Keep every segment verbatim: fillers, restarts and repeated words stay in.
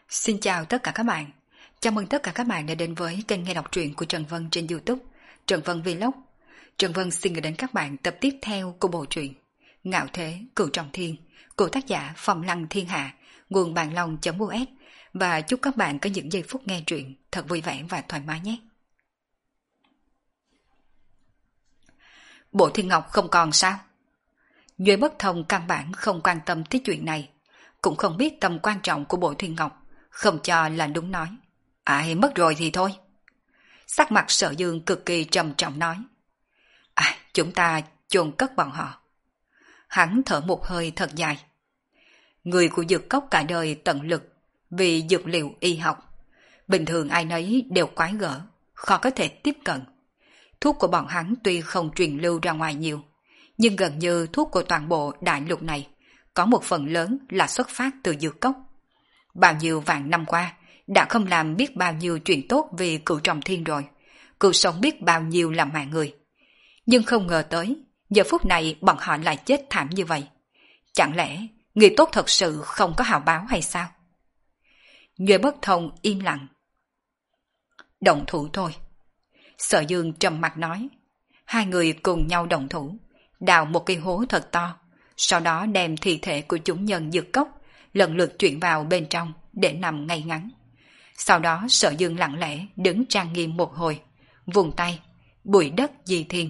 Xin chào tất cả các bạn. Chào mừng tất cả các bạn đã đến với kênh nghe đọc truyện của Trần Vân trên YouTube, Trần Vân Vlog. Trần Vân xin gửi đến các bạn tập tiếp theo của bộ truyện Ngạo Thế Cửu Trọng Thiên của tác giả Phong Lăng Thiên Hạ, nguồn bàn long.us, và chúc các bạn có những giây phút nghe truyện thật vui vẻ và thoải mái nhé. Bộ Thiên Ngọc không còn sao? Duy Bất Thông căn bản không quan tâm tới chuyện này, cũng không biết tầm quan trọng của Bộ Thiên Ngọc, không cho là đúng nói. Ai mất rồi thì thôi. Sắc mặt Sở Dương cực kỳ trầm trọng nói. À, chúng ta chôn cất bọn họ. Hắn thở một hơi thật dài. Người của dược cốc cả đời tận lực vì dược liệu y học. Bình thường ai nấy đều quái gở, khó có thể tiếp cận. Thuốc của bọn hắn tuy không truyền lưu ra ngoài nhiều, nhưng gần như thuốc của toàn bộ đại lục này có một phần lớn là xuất phát từ dược cốc. Bao nhiêu vạn năm qua đã không làm biết bao nhiêu chuyện tốt vì Cửu Trọng Thiên rồi, cứu sống biết bao nhiêu là mạng người. Nhưng không ngờ tới, giờ phút này bọn họ lại chết thảm như vậy. Chẳng lẽ người tốt thật sự không có hào báo hay sao? Duy Bất Thông im lặng. Động thủ thôi. Sở Dương trầm mặt nói. Hai người cùng nhau động thủ, đào một cái hố thật to, sau đó đem thi thể của chúng nhân dược cốc lần lượt chuyển vào bên trong để nằm ngay ngắn. Sau đó Sở Dương lặng lẽ đứng trang nghiêm một hồi, vùng tay, bụi đất di thiên.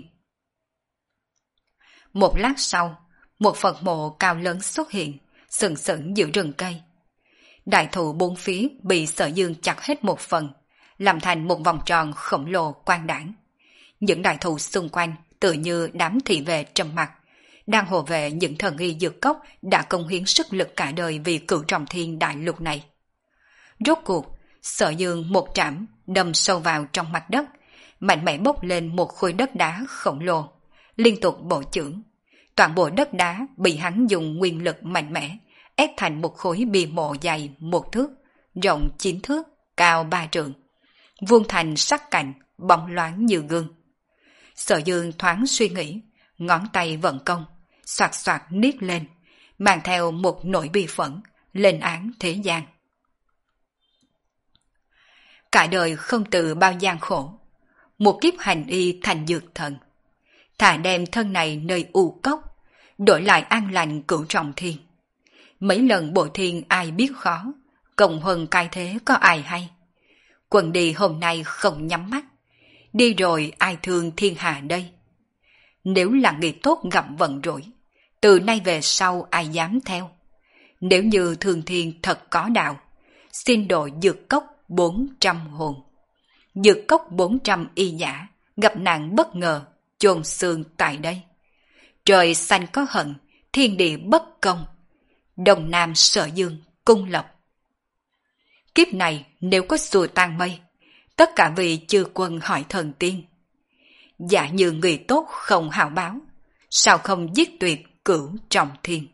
Một lát sau, một Phật mộ cao lớn xuất hiện, sừng sững giữa rừng cây. Đại thụ bốn phía bị Sở Dương chặt hết một phần, làm thành một vòng tròn khổng lồ quang đãng. Những đại thụ xung quanh tự như đám thị vệ trầm mặc, đang hộ vệ những thần y dược cốc đã công hiến sức lực cả đời vì Cửu Trọng Thiên đại lục này. Rốt cuộc, Sở Dương một trảm đâm sâu vào trong mặt đất, mạnh mẽ bốc lên một khối đất đá khổng lồ, liên tục bổ chưởng. Toàn bộ đất đá bị hắn dùng nguyên lực mạnh mẽ ép thành một khối bia mộ dài một thước, rộng chín thước, cao ba trượng, vuông thành sắc cạnh bóng loáng như gương. Sở Dương thoáng suy nghĩ, ngón tay vận công, xoạt xoạt niết lên, mang theo một nỗi bi phẫn, lên án thế gian. Cả đời không từ bao gian khổ, một kiếp hành y thành dược thần. Thà đem thân này nơi u cốc, đổi lại an lành Cửu Trọng Thiên. Mấy lần bộ thiên ai biết khó, cộng huân cai thế có ai hay. Quần đi hôm nay không nhắm mắt, đi rồi ai thương thiên hạ đây. Nếu là người tốt gặp vận rủi, từ nay về sau ai dám theo. Nếu như thường thiên thật có đạo, xin độ dược cốc bốn trăm hồn. Dược cốc bốn trăm y giả, gặp nạn bất ngờ, chôn xương tại đây. Trời xanh có hận, thiên địa bất công. Đông Nam Sở Dương cung lập. Kiếp này nếu có xua tan mây, tất cả vì chư quân hỏi thần tiên. Giả như người tốt không hảo báo, sao không giết tuyệt Cửu Trọng Thiên.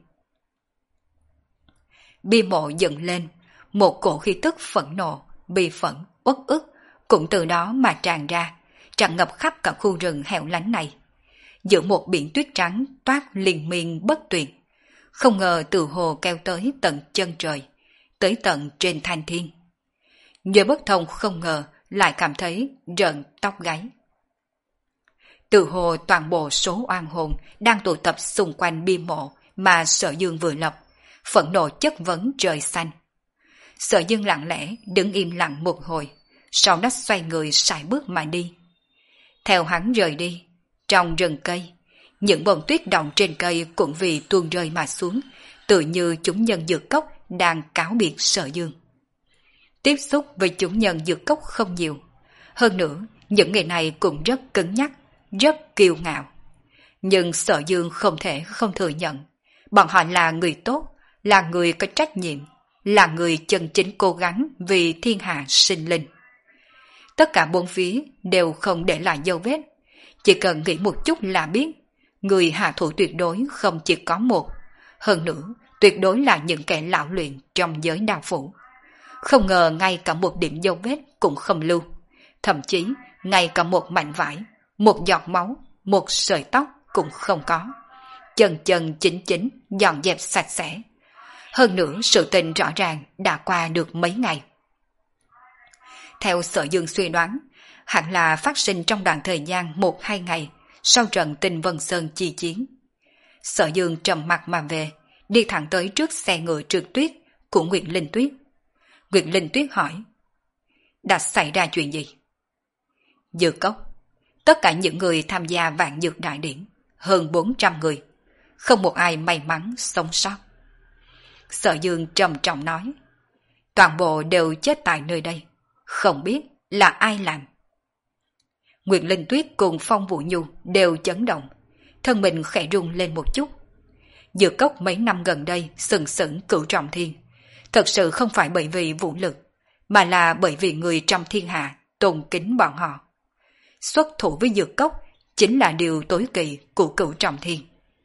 Bia mộ dựng lên, một cổ khí tức phẫn nộ, bi phẫn, uất ức cũng từ đó mà tràn ra, tràn ngập khắp cả khu rừng hẻo lánh này. Giữa một biển tuyết trắng toát liên miên bất tuyệt, không ngờ từ hồ keo tới tận chân trời, tới tận trên thanh thiên. Duy Bất Thông không ngờ lại cảm thấy rợn tóc gáy. Từ hồ toàn bộ số oan hồn đang tụ tập xung quanh bia mộ mà Sở Dương vừa lập, phẫn nộ chất vấn trời xanh. Sở Dương lặng lẽ đứng im lặng một hồi, sau đó xoay người sải bước mà đi. Theo hắn rời đi, trong rừng cây, những bông tuyết đọng trên cây cũng vì tuôn rơi mà xuống, tự như chúng nhân dược cốc đang cáo biệt Sở Dương. Tiếp xúc với chúng nhân dược cốc không nhiều, hơn nữa những người này cũng rất cứng nhắc, rất kiêu ngạo. Nhưng Sở Dương không thể không thừa nhận, bọn họ là người tốt, là người có trách nhiệm, là người chân chính cố gắng vì thiên hạ sinh linh. Tất cả bốn phía đều không để lại dấu vết, chỉ cần nghĩ một chút là biết, người hạ thủ tuyệt đối không chỉ có một, hơn nữa tuyệt đối là những kẻ lão luyện trong giới đao phủ. Không ngờ ngay cả một điểm dấu vết cũng không lưu, thậm chí ngay cả một mảnh vải, một giọt máu, một sợi tóc cũng không có. Chân chân chính chính dọn dẹp sạch sẽ. Hơn nữa sự tình rõ ràng đã qua được mấy ngày. Theo Sở Dương suy đoán, hẳn là phát sinh trong đoạn thời gian một hai ngày sau trận Tinh Vân Sơn chi chiến. Sở Dương trầm mặt mà về, đi thẳng tới trước xe ngựa trượt tuyết của Nguyệt Linh Tuyết. Nguyệt Linh Tuyết hỏi, đã xảy ra chuyện gì? Dược cốc, tất cả những người tham gia vạn dược đại điển, hơn bốn trăm người, không một ai may mắn sống sót. Sở Dương trầm trọng nói, toàn bộ đều chết tại nơi đây, không biết là ai làm. Nguyệt Linh Tuyết cùng Phong Vũ Nhu đều chấn động, thân mình khẽ rung lên một chút. Dược cốc mấy năm gần đây sừng sững cửu trọng thiên, thật sự không phải bởi vì vũ lực, mà là bởi vì người trong thiên hạ tôn kính bọn họ. Xuất thủ với dược cốc chính là điều tối kỵ của cửu trọng thiên.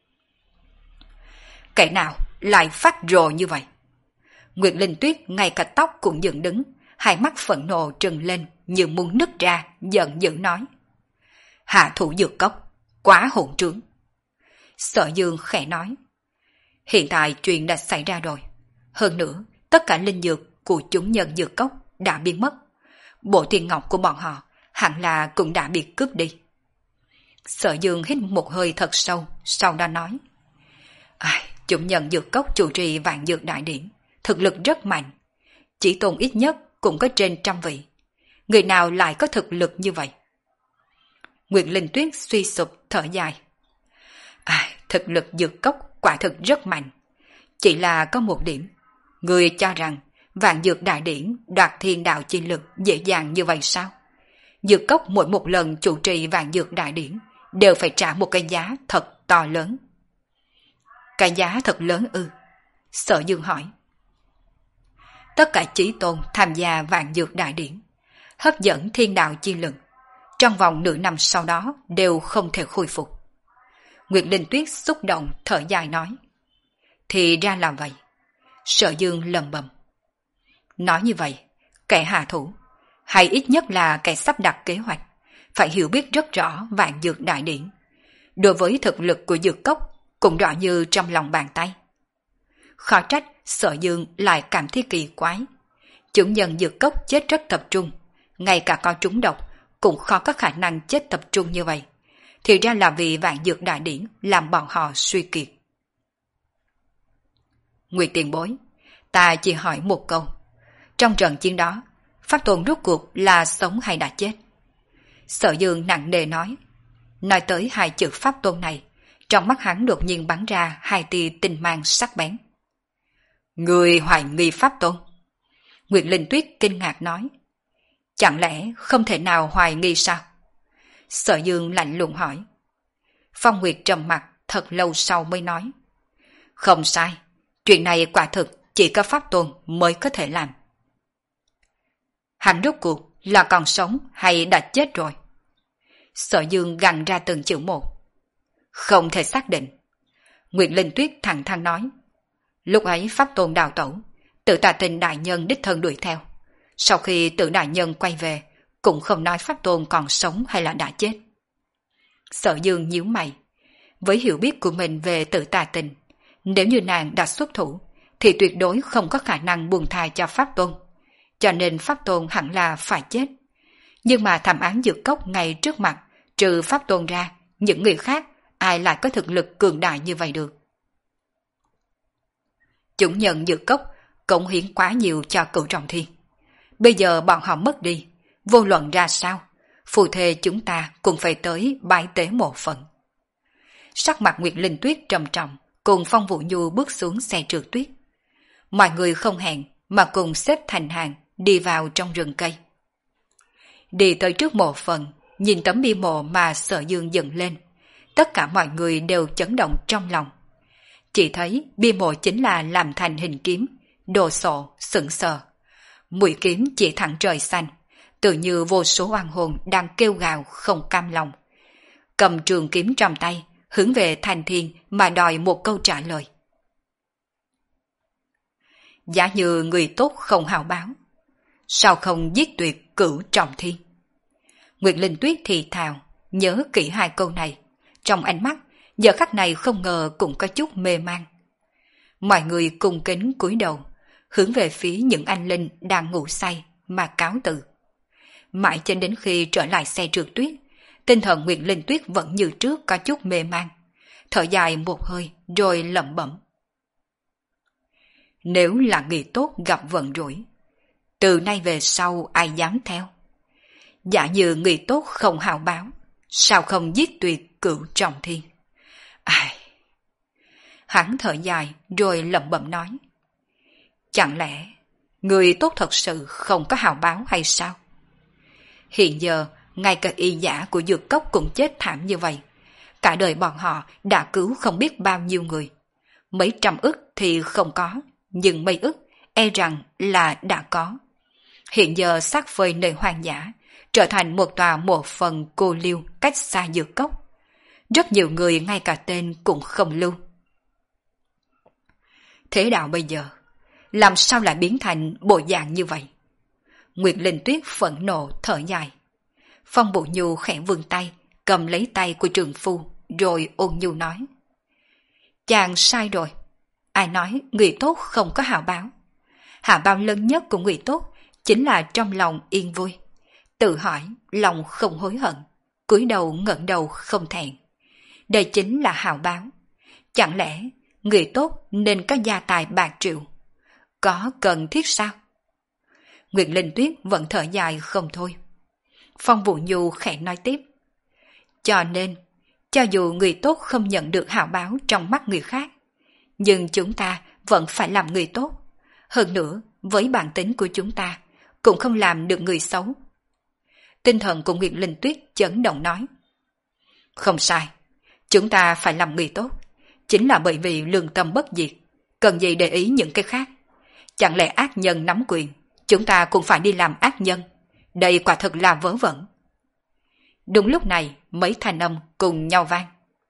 Kẻ nào lại phát rồ như vậy? Nguyệt Linh Tuyết ngay cả tóc cũng dựng đứng, hai mắt phẫn nộ trừng lên như muốn nứt ra, giận dữ nói, hạ thủ dược cốc, quá hỗn trướng. Sở Dương khẽ nói, hiện tại chuyện đã xảy ra rồi, hơn nữa tất cả linh dược của chúng nhân dược cốc đã biến mất, bộ tiền ngọc của bọn họ hẳn là cũng đã bị cướp đi. Sở Dương hít một hơi thật sâu, sau đó nói, ai, chúng nhân dược cốc chủ trì vạn dược đại điển, thực lực rất mạnh, chỉ tôn ít nhất cũng có trên trăm vị, người nào lại có thực lực như vậy? Nguyệt Linh Tuyết suy sụp thở dài, ai, thực lực dược cốc quả thực rất mạnh, chỉ là có một điểm, người cho rằng vạn dược đại điển đoạt thiên đạo chi lực dễ dàng như vậy sao? Dược cốc mỗi một lần chủ trì vạn dược đại điển đều phải trả một cái giá thật to lớn. Cái giá thật lớn ư? Sở Dương hỏi. Tất cả chí tôn tham gia vạn dược đại điển, hấp dẫn thiên đạo chi lực, trong vòng nửa năm sau đó đều không thể khôi phục. Nguyệt Linh Tuyết xúc động thở dài nói, thì ra là vậy. Sở Dương lầm bầm. Nói như vậy, kẻ hạ thủ, hay ít nhất là kẻ sắp đặt kế hoạch, phải hiểu biết rất rõ vạn dược đại điển. Đối với thực lực của dược cốc, cũng rõ như trong lòng bàn tay. Khó trách Sở Dương lại cảm thấy kỳ quái. Chúng nhân dược cốc chết rất tập trung, ngay cả có trúng độc, cũng khó có khả năng chết tập trung như vậy. Thì ra là vì vạn dược đại điển làm bọn họ suy kiệt. Nguyệt tiền bối, ta chỉ hỏi một câu. Trong trận chiến đó, Pháp Tôn rốt cuộc là sống hay đã chết? Sở Dương nặng nề nói. Nói tới hai chữ Pháp Tôn này, trong mắt hắn đột nhiên bắn ra hai tia tinh mang sắc bén. Người hoài nghi Pháp Tôn? Nguyệt Linh Tuyết kinh ngạc nói. Chẳng lẽ không thể nào hoài nghi sao? Sở Dương lạnh lùng hỏi. Phong Nguyệt trầm mặt thật lâu sau mới nói. Không sai, chuyện này quả thực chỉ có Pháp Tôn mới có thể làm. Hắn rốt cuộc là còn sống hay đã chết rồi? Sở Dương gằn ra từng chữ một. Không thể xác định. Nguyệt Linh Tuyết thẳng thắn nói. Lúc ấy Pháp Tôn đào tẩu, Tự Tà Tình đại nhân đích thân đuổi theo. Sau khi Tự đại nhân quay về, cũng không nói Pháp Tôn còn sống hay là đã chết. Sở Dương nhíu mày. Với hiểu biết của mình về Tự Tà Tình, nếu như nàng đã xuất thủ, thì tuyệt đối không có khả năng buông tha cho Pháp Tôn. Cho nên Pháp Tôn hẳn là phải chết. Nhưng mà thảm án dược cốc ngay trước mặt, trừ Pháp Tôn ra, những người khác ai lại có thực lực cường đại như vậy được? Chúng nhân dược cốc cống hiến quá nhiều cho Cửu Trọng Thiên. Bây giờ bọn họ mất đi, vô luận ra sao, phù thề chúng ta cũng phải tới bái tế một phần. Sắc mặt Nguyệt Linh Tuyết trầm trọng, cùng Phong Vũ Nhu bước xuống xe trượt tuyết. Mọi người không hẹn mà cùng xếp thành hàng đi vào trong rừng cây. Đi tới trước mộ phần, nhìn tấm bia mộ mà Sở Dương dựng lên, tất cả mọi người đều chấn động trong lòng. Chỉ thấy bia mộ chính là làm thành hình kiếm, đồ sộ, sững sờ. Mũi kiếm chỉ thẳng trời xanh, tự như vô số oan hồn đang kêu gào không cam lòng. Cầm trường kiếm trong tay, hướng về thành thiên mà đòi một câu trả lời. Giả như người tốt không hào báo, sao không giết tuyệt Cửu Trọng Thiên? Nguyệt Linh Tuyết thì thào, nhớ kỹ hai câu này, trong ánh mắt giờ khắc này không ngờ cũng có chút mê man. Mọi người cung kính cúi đầu, hướng về phía những anh linh đang ngủ say mà cáo từ. Mãi cho đến khi trở lại xe trượt tuyết, tinh thần Nguyệt Linh Tuyết vẫn như trước có chút mê man, thở dài một hơi rồi lẩm bẩm. Nếu là người tốt gặp vận rủi, từ nay về sau ai dám theo? Giả như người tốt không hào báo, sao không giết tuyệt cửu trọng thiên? Ai... Hắn thở dài rồi lẩm bẩm nói. Chẳng lẽ người tốt thật sự không có hào báo hay sao? Hiện giờ, ngay cả y giả của dược cốc cũng chết thảm như vậy. Cả đời bọn họ đã cứu không biết bao nhiêu người. Mấy trăm ức thì không có, nhưng mấy ức e rằng là đã có. Hiện giờ xác phơi nơi hoang dã, trở thành một tòa mộ phần cô liêu cách xa dược cốc. Rất nhiều người ngay cả tên cũng không lưu. Thế đạo bây giờ, làm sao lại biến thành bộ dạng như vậy? Nguyệt Linh Tuyết phẫn nộ thở dài. Phong Bụ Nhu khẽ vươn tay, cầm lấy tay của trường phu, rồi ôn nhu nói. Chàng sai rồi. Ai nói người tốt không có hào báo? Hào báo lớn nhất của người tốt chính là trong lòng yên vui. Tự hỏi, lòng không hối hận, cúi đầu ngẩng đầu không thẹn. Đây chính là hào báo. Chẳng lẽ người tốt nên có gia tài bạc triệu? Có cần thiết sao? Nguyệt Linh Tuyết vẫn thở dài không thôi. Phong Vũ Nhu khẽ nói tiếp. Cho nên, cho dù người tốt không nhận được hào báo trong mắt người khác, nhưng chúng ta vẫn phải làm người tốt. Hơn nữa, với bản tính của chúng ta, cũng không làm được người xấu. Tinh thần của Nguyệt Linh Tuyết chấn động nói. Không sai, chúng ta phải làm người tốt, chính là bởi vì lương tâm bất diệt, cần gì để ý những cái khác. Chẳng lẽ ác nhân nắm quyền, chúng ta cũng phải đi làm ác nhân? Đây quả thực là vớ vẩn. Đúng lúc này, mấy thanh âm cùng nhau vang.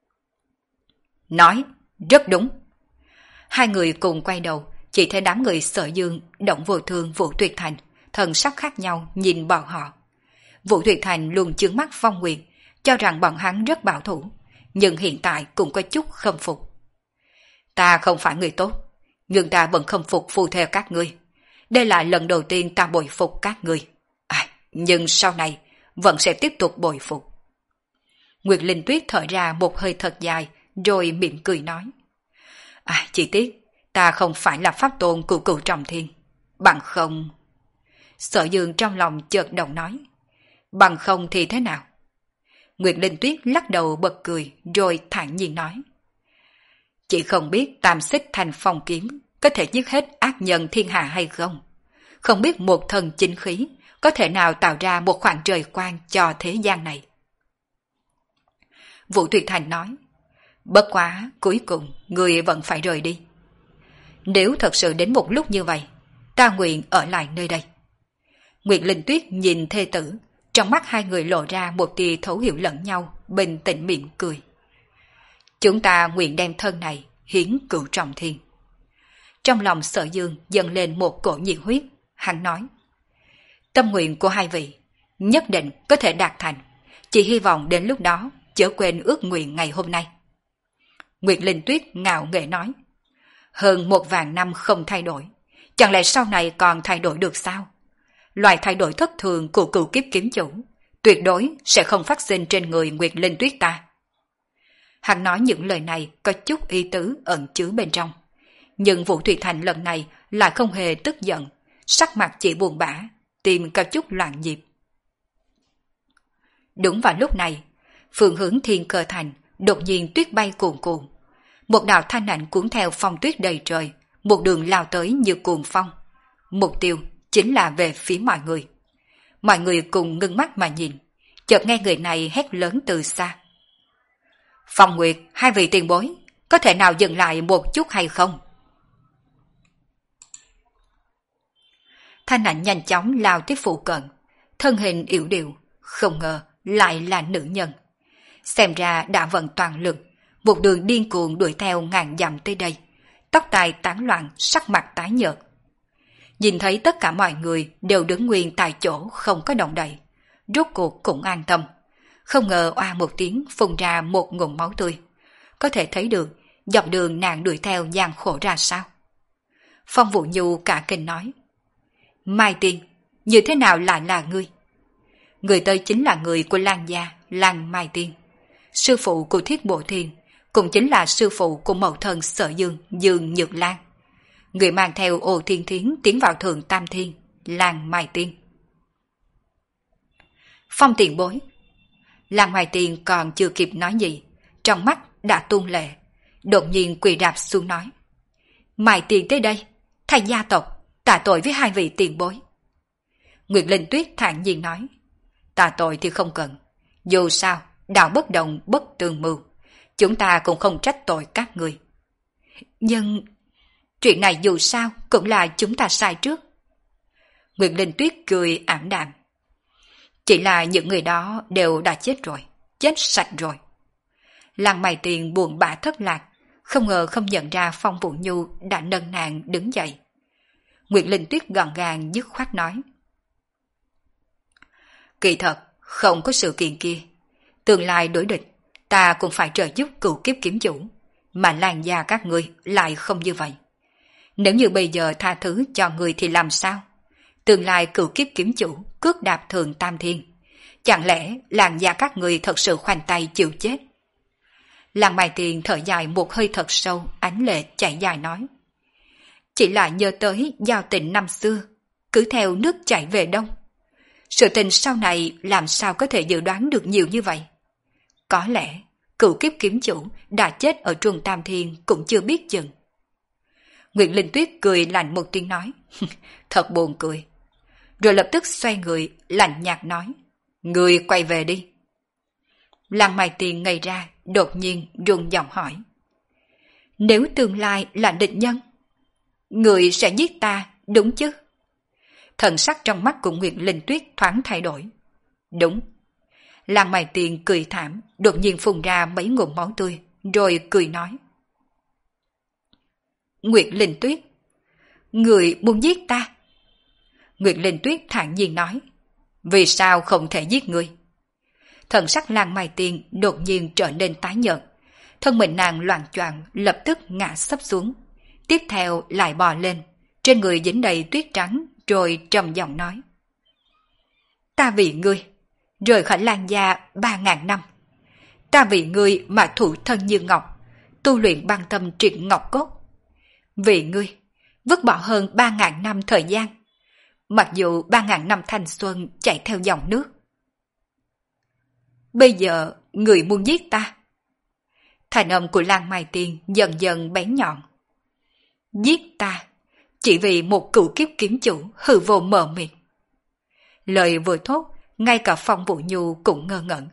Nói, rất đúng. Hai người cùng quay đầu, chỉ thấy đám người Sở Dương, Động Vô Thương, Vũ Tuyệt Thành, thần sắc khác nhau nhìn bọn họ. Vũ Tuyệt Thành luôn chướng mắt Phong Nguyệt, cho rằng bọn hắn rất bảo thủ, nhưng hiện tại cũng có chút khâm phục. Ta không phải người tốt, nhưng ta vẫn khâm phục phu theo các ngươi. Đây là lần đầu tiên ta bội phục các ngươi. À, nhưng sau này vẫn sẽ tiếp tục bội phục. Nguyệt Linh Tuyết thở ra một hơi thật dài, rồi mỉm cười nói. À, chỉ tiếc, ta không phải là pháp tôn của cửu trọng thiên. Bằng không... Sở Dương trong lòng chợt động nói. Bằng không thì thế nào? Nguyệt Linh Tuyết lắc đầu bật cười, rồi thản nhiên nói. Chị không biết tam xích thành phong kiếm có thể giết hết ác nhân thiên hạ hay không? Không biết một thần chính khí có thể nào tạo ra một khoảng trời quang cho thế gian này? Vũ Tuyệt Thành nói. Bất quá, cuối cùng, người vẫn phải rời đi. Nếu thật sự đến một lúc như vậy, ta nguyện ở lại nơi đây. Nguyệt Linh Tuyết nhìn thê tử, trong mắt hai người lộ ra một tia thấu hiểu lẫn nhau, bình tĩnh mỉm cười. Chúng ta nguyện đem thân này hiến cửu trọng thiên. Trong lòng Sở Dương dâng lên một cổ nhiệt huyết, hắn nói. Tâm nguyện của hai vị nhất định có thể đạt thành, chỉ hy vọng đến lúc đó chớ quên ước nguyện ngày hôm nay. Nguyệt Linh Tuyết ngạo nghễ nói. Hơn một vạn năm không thay đổi, chẳng lẽ sau này còn thay đổi được sao? Loại thay đổi thất thường của cửu kiếp kiếm chủ tuyệt đối sẽ không phát sinh trên người Nguyệt Linh Tuyết ta. Hắn nói những lời này có chút ý tứ ẩn chứa bên trong, nhưng Vũ Thủy Thành lần này lại không hề tức giận, sắc mặt chỉ buồn bã, tim có chút loạn nhịp. Đúng vào lúc này, phương hướng Thiên Cơ Thành đột nhiên tuyết bay cuồn cuộn, một đạo thanh ảnh cuốn theo phong tuyết đầy trời, một đường lao tới như cuồng phong. Mục tiêu chính là về phía mọi người. Mọi người cùng ngưng mắt mà nhìn, chợt nghe người này hét lớn từ xa. Phong Nguyệt, hai vị tiền bối, có thể nào dừng lại một chút hay không? Thanh ảnh nhanh chóng lao tới phụ cận, thân hình yểu điệu, không ngờ lại là nữ nhân. Xem ra đã vận toàn lực, một đường điên cuồng đuổi theo ngàn dặm tới đây, tóc tai tán loạn, sắc mặt tái nhợt. Nhìn thấy tất cả mọi người đều đứng nguyên tại chỗ không có động đậy, rốt cuộc cũng an tâm. Không ngờ oa một tiếng phun ra một ngụm máu tươi. Có thể thấy được, dọc đường nàng đuổi theo gian khổ ra sao? Phong Vũ Nhu cả kinh nói. Mai Tiên, như thế nào lại là ngươi? Người tới chính là người của Lan gia, Lan Mai Tiên. Sư phụ của Thiết Bộ Thiên, cũng chính là sư phụ của mẫu thân Sở Dương, Dương Nhược Lan. Người mang theo Ô Thiên Thiến tiến vào Thượng Tam Thiên, Lan Mai Tiên. Phong tiền bối. Lan Mai Tiên còn chưa kịp nói gì, trong mắt đã tuôn lệ, đột nhiên quỳ đạp xuống nói. Mai Tiên tới đây, thay gia tộc, tạ tội với hai vị tiền bối. Nguyệt Linh Tuyết thản nhiên nói. Tạ tội thì không cần, dù sao, đạo bất đồng bất tương mưu, chúng ta cũng không trách tội các người. Nhưng chuyện này dù sao cũng là chúng ta sai trước. Nguyệt Linh Tuyết cười ảm đạm. Chỉ là những người đó đều đã chết rồi, chết sạch rồi. Lan Mai Tiên buồn bã thất lạc, không ngờ không nhận ra Phong Vũ Nhu đã nâng nàng đứng dậy. Nguyệt Linh Tuyết gọn gàng dứt khoát nói. Kỳ thật, không có sự kiện kia. Tương lai đối địch, ta cũng phải trợ giúp cửu kiếp kiếm chủ, mà Lan gia các ngươi lại không như vậy. Nếu như bây giờ tha thứ cho người thì làm sao? Tương lai cửu kiếp kiếm chủ cước đạp Thượng Tam Thiên, chẳng lẽ Lan gia các người thật sự khoanh tay chịu chết? Lan Mai Tiên thở dài một hơi thật sâu, ánh lệ chảy dài nói. Chỉ là nhớ tới giao tình năm xưa, cứ theo nước chảy về đông. Sự tình sau này làm sao có thể dự đoán được nhiều như vậy? Có lẽ cửu kiếp kiếm chủ đã chết ở Trung Tam Thiên cũng chưa biết chừng. Nguyệt Linh Tuyết cười lạnh một tiếng nói. Thật buồn cười. Rồi lập tức xoay người, lạnh nhạt nói. Người quay về đi. Lan Mai Tiên ngây ra, đột nhiên run giọng hỏi. Nếu tương lai là địch nhân, người sẽ giết ta, đúng chứ? Thần sắc trong mắt của Nguyệt Linh Tuyết thoáng thay đổi. Đúng. Lan Mai Tiên cười thảm, đột nhiên phun ra mấy ngụm máu tươi, rồi cười nói. Nguyệt Linh Tuyết, người muốn giết ta? Nguyệt Linh Tuyết thản nhiên nói. Vì sao không thể giết người? Thần sắc Lan Mai Tiên đột nhiên trở nên tái nhợt, thân mình nàng loạng choạng lập tức ngã sấp xuống, tiếp theo lại bò lên, trên người dính đầy tuyết trắng, rồi trầm giọng nói. Ta vì ngươi, rời khỏi Lan gia ba ngàn năm. Ta vì ngươi mà thủ thân như ngọc, tu luyện băng tâm triệt ngọc cốt. Vì ngươi, vứt bỏ hơn ba ngàn năm thời gian, mặc dù ba ngàn năm thanh xuân chạy theo dòng nước. Bây giờ, người muốn giết ta. Thành âm của Lan Mai Tiên dần dần bén nhọn. Giết ta, chỉ vì một cửu kiếp kiếm chủ hư vô mờ mịt. Lời vừa thốt, ngay cả Phong Vũ Nhu cũng ngơ ngẩn.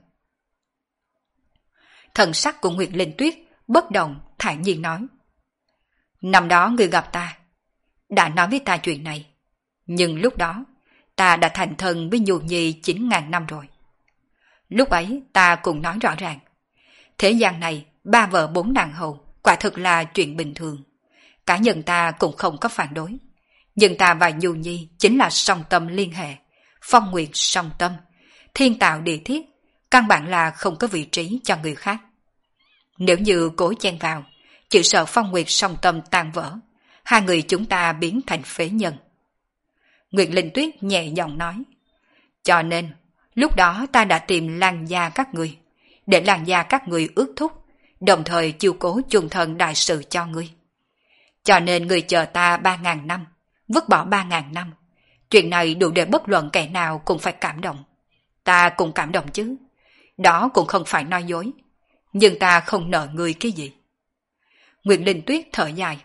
Thần sắc của Nguyệt Linh Tuyết bất động, thản nhiên nói. Năm đó người gặp ta, đã nói với ta chuyện này. Nhưng lúc đó, ta đã thành thân với Nhu Nhi chín ngàn năm rồi. Lúc ấy ta cũng nói rõ ràng. Thế gian này, ba vợ bốn nàng hầu, quả thực là chuyện bình thường. Cá nhân ta cũng không có phản đối. Nhưng ta và Nhu Nhi chính là song tâm liên hệ, phong nguyệt song tâm, thiên tạo địa thiết, căn bản là không có vị trí cho người khác. Nếu như cố chen vào, chỉ sợ phong nguyệt song tâm tan vỡ, hai người chúng ta biến thành phế nhân. Nguyệt Linh Tuyết nhẹ giọng nói. Cho nên, lúc đó ta đã tìm Lan gia các người, để Lan gia các người ước thúc, đồng thời chiêu cố chung thân đại sự cho ngươi. Cho nên người chờ ta ba ngàn năm, vứt bỏ ba ngàn năm. Chuyện này đủ để bất luận kẻ nào cũng phải cảm động. Ta cũng cảm động chứ. Đó cũng không phải nói dối. Nhưng ta không nợ người cái gì. Nguyệt Linh Tuyết thở dài.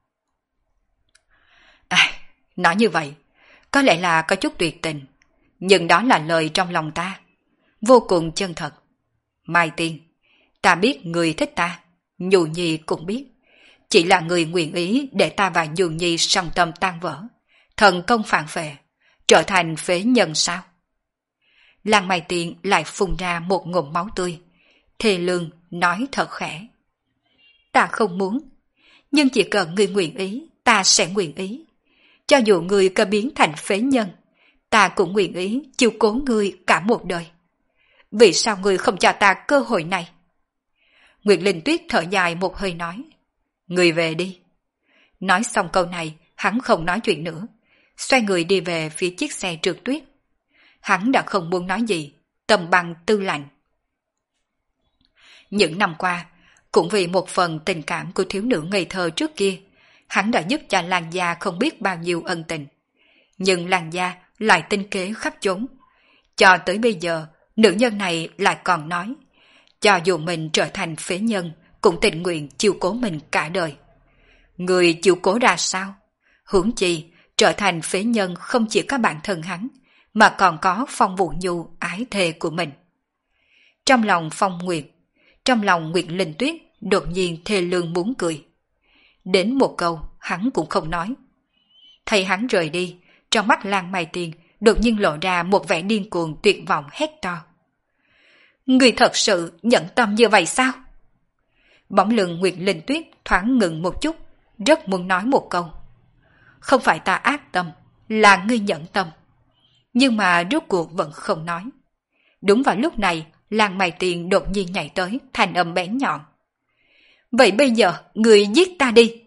À, nói như vậy, có lẽ là có chút tuyệt tình. Nhưng đó là lời trong lòng ta. Vô cùng chân thật. Mai Tiên, ta biết người thích ta. Nhu Nhi cũng biết. Chỉ là người nguyện ý để ta và Nhu Nhi song tâm tan vỡ. Thần công phản phệ, trở thành phế nhân sao? Lan Mai Tiên lại phun ra một ngụm máu tươi. Thề lương nói thật khẽ. Ta không muốn, nhưng chỉ cần người nguyện ý, ta sẽ nguyện ý. Cho dù người có biến thành phế nhân, ta cũng nguyện ý chiếu cố người cả một đời. Vì sao người không cho ta cơ hội này? Nguyệt Linh Tuyết thở dài một hơi nói. Người về đi. Nói xong câu này, hắn không nói chuyện nữa, xoay người đi về phía chiếc xe trượt tuyết. Hắn đã không muốn nói gì, tâm băng tư lạnh. Những năm qua, cũng vì một phần tình cảm của thiếu nữ ngây thơ trước kia, hắn đã giúp cho Lan Gia không biết bao nhiêu ân tình. Nhưng Lan Gia lại tinh kế khắp chốn. Cho tới bây giờ, nữ nhân này lại còn nói, cho dù mình trở thành phế nhân, cũng tình nguyện chiều cố mình cả đời. Người chiều cố ra sao? Huống chi, trở thành phế nhân không chỉ có bản thân hắn, mà còn có Phong Vũ Nhu ái thề của mình. Trong lòng Phong Nguyệt, trong lòng Nguyệt Linh Tuyết đột nhiên thê lương muốn cười. Đến một câu hắn cũng không nói. Thấy hắn rời đi, trong mắt Lan Mai Tiên đột nhiên lộ ra một vẻ điên cuồng tuyệt vọng hét to. Người thật sự nhẫn tâm như vậy sao? Bỗng lưng Nguyệt Linh Tuyết thoáng ngừng một chút, rất muốn nói một câu. Không phải ta ác tâm, là ngươi nhẫn tâm. Nhưng mà rốt cuộc vẫn không nói. Đúng vào lúc này, Lan Mai Tiên đột nhiên nhảy tới, thanh âm bén nhọn. Vậy bây giờ, người giết ta đi.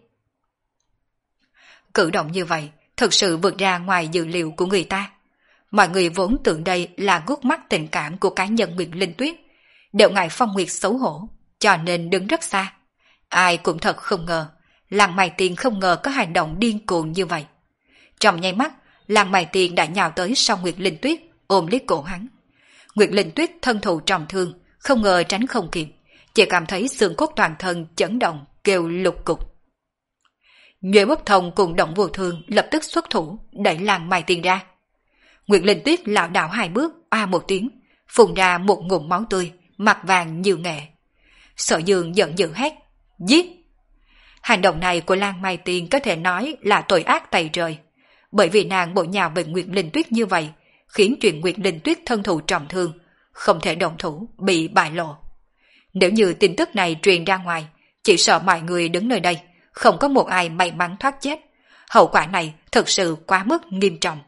Cử động như vậy, thực sự vượt ra ngoài dự liệu của người ta. Mọi người vốn tưởng đây là gút mắt tình cảm của cá nhân Nguyệt Linh Tuyết, đều ngại Phong Nguyệt xấu hổ, cho nên đứng rất xa. Ai cũng thật không ngờ, Lan Mai Tiên không ngờ có hành động điên cuồng như vậy. Trong nháy mắt, Lan Mai Tiên đã nhào tới sau Nguyệt Linh Tuyết, ôm lấy cổ hắn. Nguyệt Linh Tuyết thân thụ trọng thương, không ngờ tránh không kịp, chỉ cảm thấy xương cốt toàn thân chấn động, kêu lục cục. Nhuệ Bất Thông cùng Động Vô Thương lập tức xuất thủ, đẩy Lan Mai Tiên ra. Nguyệt Linh Tuyết lảo đảo hai bước, oa một tiếng, phun ra một ngụm máu tươi, mặt vàng như nghệ. Sở Dương giận dữ hét, giết! Hành động này của Lan Mai Tiên có thể nói là tội ác tày trời, bởi vì nàng bội nhào về Nguyệt Linh Tuyết như vậy, khiến chuyện Nguyệt Linh Tuyết thân thụ trọng thương, không thể động thủ, bị bại lộ. Nếu như tin tức này truyền ra ngoài, chỉ sợ mọi người đứng nơi đây, không có một ai may mắn thoát chết. Hậu quả này thực sự quá mức nghiêm trọng.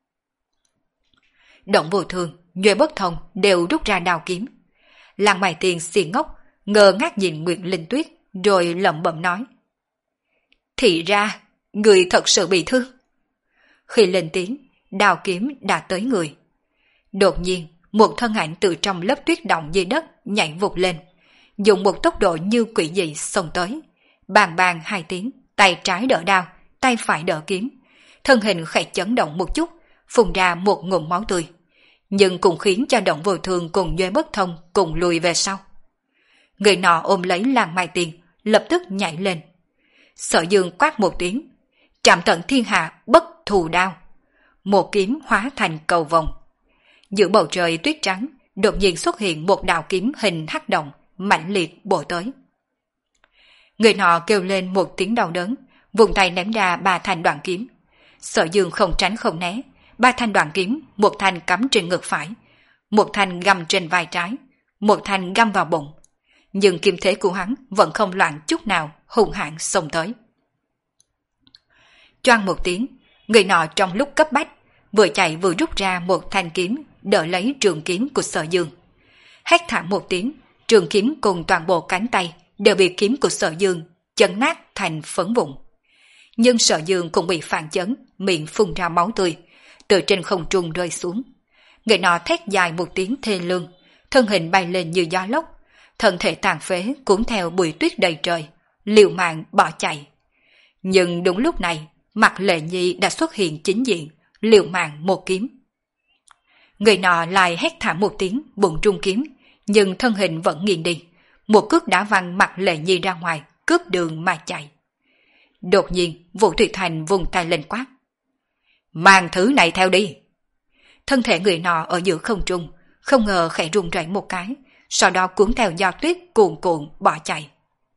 Động Vô Thương, Nhuệ Bất Thông đều rút ra đao kiếm. Lan Mai Tiên xì ngốc, ngơ ngác nhìn Nguyệt Linh Tuyết, rồi lẩm bẩm nói. Thì ra, người thật sự bị thương. Khi lên tiếng, đao kiếm đã tới người. Đột nhiên, một thân ảnh từ trong lớp tuyết động dưới đất nhảy vụt lên, dùng một tốc độ như quỷ dị xông tới. Bàng bàng hai tiếng, tay trái đỡ đao, tay phải đỡ kiếm. Thân hình khẽ chấn động một chút, phun ra một ngụm máu tươi, nhưng cũng khiến cho Động Vô Thương cùng Nhuệ Bất Thông cùng lùi về sau. Người nọ ôm lấy Lan Mai Tiên, lập tức nhảy lên. Sở Dương quát một tiếng, chạm tận thiên hạ bất thù đao. Một kiếm hóa thành cầu vồng. Giữa bầu trời tuyết trắng, đột nhiên xuất hiện một đạo kiếm hình hắc động, mãnh liệt bổ tới. Người nọ kêu lên một tiếng đau đớn, vùng tay ném ra ba thanh đoạn kiếm. Sở Dương không tránh không né, ba thanh đoạn kiếm, một thanh cắm trên ngực phải, một thanh găm trên vai trái, một thanh găm vào bụng. Nhưng kiếm thế của hắn vẫn không loạn chút nào, hung hãn xông tới. Choang một tiếng, người nọ trong lúc cấp bách, vừa chạy vừa rút ra một thanh kiếm, đỡ lấy trường kiếm của Sở Dương. Hét thảm một tiếng, trường kiếm cùng toàn bộ cánh tay đều bị kiếm của Sở Dương chấn nát thành phấn vụn. Nhưng Sở Dương cũng bị phản chấn, miệng phun ra máu tươi, từ trên không trung rơi xuống. Người nọ thét dài một tiếng thê lương, thân hình bay lên như gió lốc, thân thể tàn phế cuốn theo bụi tuyết đầy trời, liều mạng bỏ chạy. Nhưng đúng lúc này, Mạc Lệ Nhi đã xuất hiện chính diện, liều mạng một kiếm. Người nọ lại hét thảm một tiếng, bụng trung kiếm, nhưng thân hình vẫn nghiêng đi, một cước đá văng Mạc Lệ Nhi ra ngoài, cướp đường mà chạy. Đột nhiên, Vũ Thủy Thành vùng tay lên quát. Mang thứ này theo đi. Thân thể người nọ ở giữa không trung, không ngờ khẽ rung rẩy một cái, sau đó cuốn theo gió tuyết cuồn cuộn bỏ chạy.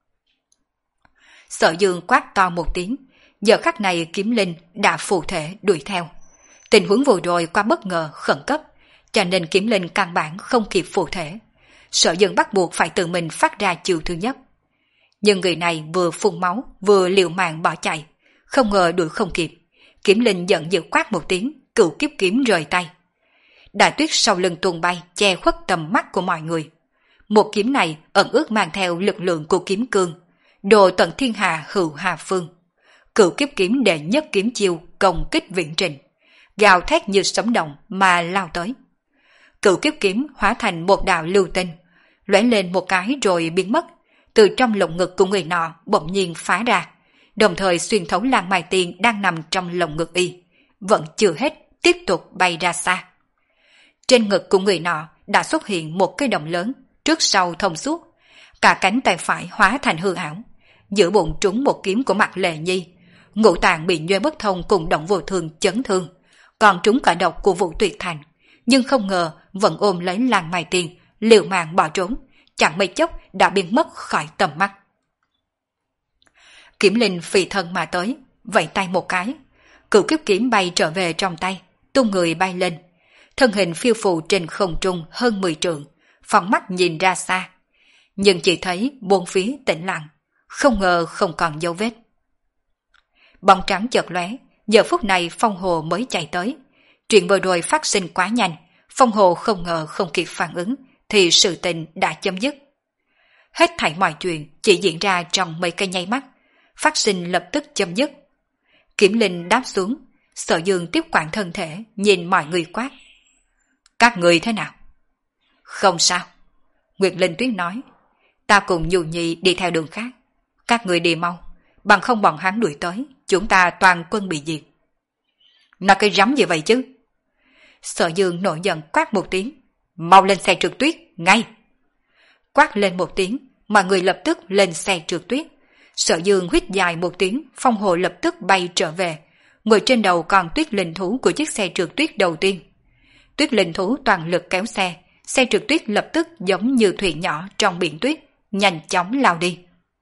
Sở Dương quát to một tiếng, giờ khắc này kiếm linh đã phù thể đuổi theo. Tình huống vừa rồi quá bất ngờ, khẩn cấp, cho nên kiếm linh căn bản không kịp phù thể. Sở Dương bắt buộc phải tự mình phát ra chiều thứ nhất. Nhưng người này vừa phun máu, vừa liều mạng bỏ chạy, không ngờ đuổi không kịp. Kiếm linh giận dữ quát một tiếng, cửu kiếp kiếm rời tay. Đại tuyết sau lưng tuôn bay, che khuất tầm mắt của mọi người. Một kiếm này ẩn ước mang theo lực lượng của kiếm cương, đồ tận thiên hà hữu hà phương. Cửu kiếp kiếm đệ nhất kiếm chiêu công kích viễn trình, gào thét như sấm động mà lao tới. Cửu kiếp kiếm hóa thành một đạo lưu tinh, lóe lên một cái rồi biến mất, từ trong lồng ngực của người nọ bỗng nhiên phá ra, đồng thời xuyên thấu Lan Mai Tiên đang nằm trong lồng ngực y, vẫn chưa hết, tiếp tục bay ra xa. Trên ngực của người nọ đã xuất hiện một cái động lớn, trước sau thông suốt, cả cánh tay phải hóa thành hư ảo, giữa bụng trúng một kiếm của Mạc Lệ Nhi, ngũ tạng bị Nhuê Bất Thông cùng Động Vô Thương chấn thương, còn trúng cả độc của Vũ Tuyệt Thành, nhưng không ngờ vẫn ôm lấy Lan Mai Tiên, liều mạng bỏ trốn, chẳng mấy chốc đã biến mất khỏi tầm mắt. Kiếm Linh phi thân mà tới, vẫy tay một cái, cửu kiếp kiếm bay trở về trong tay, tung người bay lên, thân hình phiêu phù trên không trung hơn mười trượng, phóng mắt nhìn ra xa, nhưng chỉ thấy bốn phía tĩnh lặng, không ngờ không còn dấu vết. Bóng trắng chợt lóe, giờ phút này Phong Hồ mới chạy tới. Chuyện vừa rồi phát sinh quá nhanh, Phong Hồ không ngờ không kịp phản ứng, thì sự tình đã chấm dứt. Hết thảy mọi chuyện chỉ diễn ra trong mấy cái nháy mắt, phát sinh lập tức chấm dứt. Kiếm Linh đáp xuống, Sở Dương tiếp quản thân thể, nhìn mọi người quát: các người thế nào? Không sao, Nguyệt Linh Tuyết nói, ta cùng Nhu Nhi đi theo đường khác, các người đi mau, bằng không bọn hắn đuổi tới, chúng ta toàn quân bị diệt. Nói cái rắm gì vậy chứ? Sở Dương nổi giận quát một tiếng, mau lên xe trượt tuyết, ngay! Quát lên một tiếng, mọi người lập tức lên xe trượt tuyết. Sở Dương huýt dài một tiếng, Phong Hồ lập tức bay trở về, ngồi trên đầu con tuyết linh thú của chiếc xe trượt tuyết đầu tiên. Tuyết linh thú toàn lực kéo xe, xe trượt tuyết lập tức giống như thuyền nhỏ trong biển tuyết, nhanh chóng lao đi.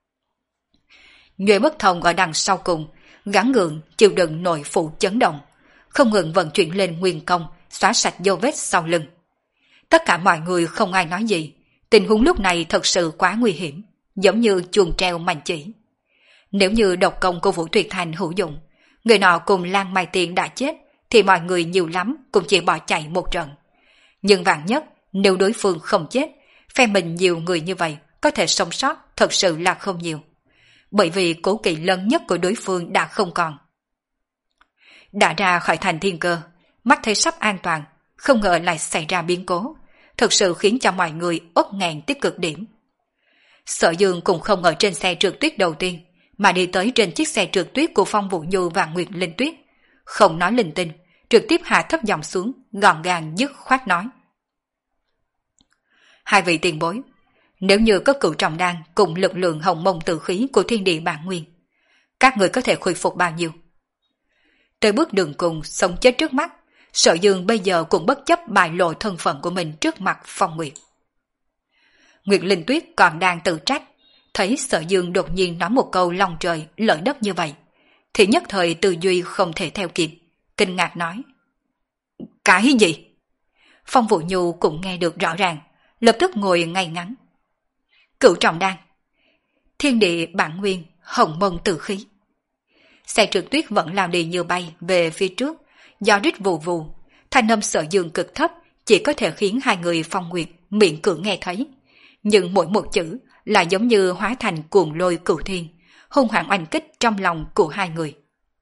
Nhuệ Bất Thông ở đằng sau cùng, gắng gượng chịu đựng nội phụ chấn động, không ngừng vận chuyển lên nguyên công, xóa sạch dấu vết sau lưng. Tất cả mọi người không ai nói gì, tình huống lúc này thật sự quá nguy hiểm, giống như chuồng treo mảnh chỉ. Nếu như độc công của Vũ Tuyệt Thành hữu dụng, người nọ cùng Lan Mai Tiên đã chết, thì mọi người nhiều lắm cũng chỉ bỏ chạy một trận. Nhưng vạn nhất, nếu đối phương không chết, phe mình nhiều người như vậy, có thể sống sót thật sự là không nhiều. Bởi vì cố kỵ lớn nhất của đối phương đã không còn. Đã ra khỏi thành Thiên Cơ, mắt thấy sắp an toàn, không ngờ lại xảy ra biến cố, thật sự khiến cho mọi người uất nghẹn tới cực điểm. Sở Dương cũng không ở trên xe trượt tuyết đầu tiên, mà đi tới trên chiếc xe trượt tuyết của Phong Vũ Nhu và Nguyệt Linh Tuyết, không nói linh tinh, trực tiếp hạ thấp giọng xuống, gọn gàng dứt khoát nói: hai vị tiền bối, nếu như có Cửu Trọng Đan cùng lực lượng hồng mông tử khí của thiên địa bản nguyên, các người có thể khôi phục bao nhiêu? Tới bước đường cùng, sống chết trước mắt, Sở Dương bây giờ cũng bất chấp bại lộ thân phận của mình trước mặt Phong Nguyệt. Nguyệt Linh Tuyết còn đang tự trách, thấy Sở Dương đột nhiên nói một câu lòng trời lỡ đất như vậy, thì nhất thời tư duy không thể theo kịp, kinh ngạc nói: cái gì? Phong Vũ Nhu cũng nghe được rõ ràng, lập tức ngồi ngay ngắn. Cửu Trọng Đan, thiên địa bản nguyên, hồng mông tử khí. Xe trượt tuyết vẫn lao đi như bay về phía trước, gió rít vù vù, thanh âm Sở Dương cực thấp, chỉ có thể khiến hai người Phong Nguyệt miệng cưỡng nghe thấy, nhưng mỗi một chữ là giống như hóa thành cuồng lôi cửu thiên, hung hãn oanh kích trong lòng của hai người.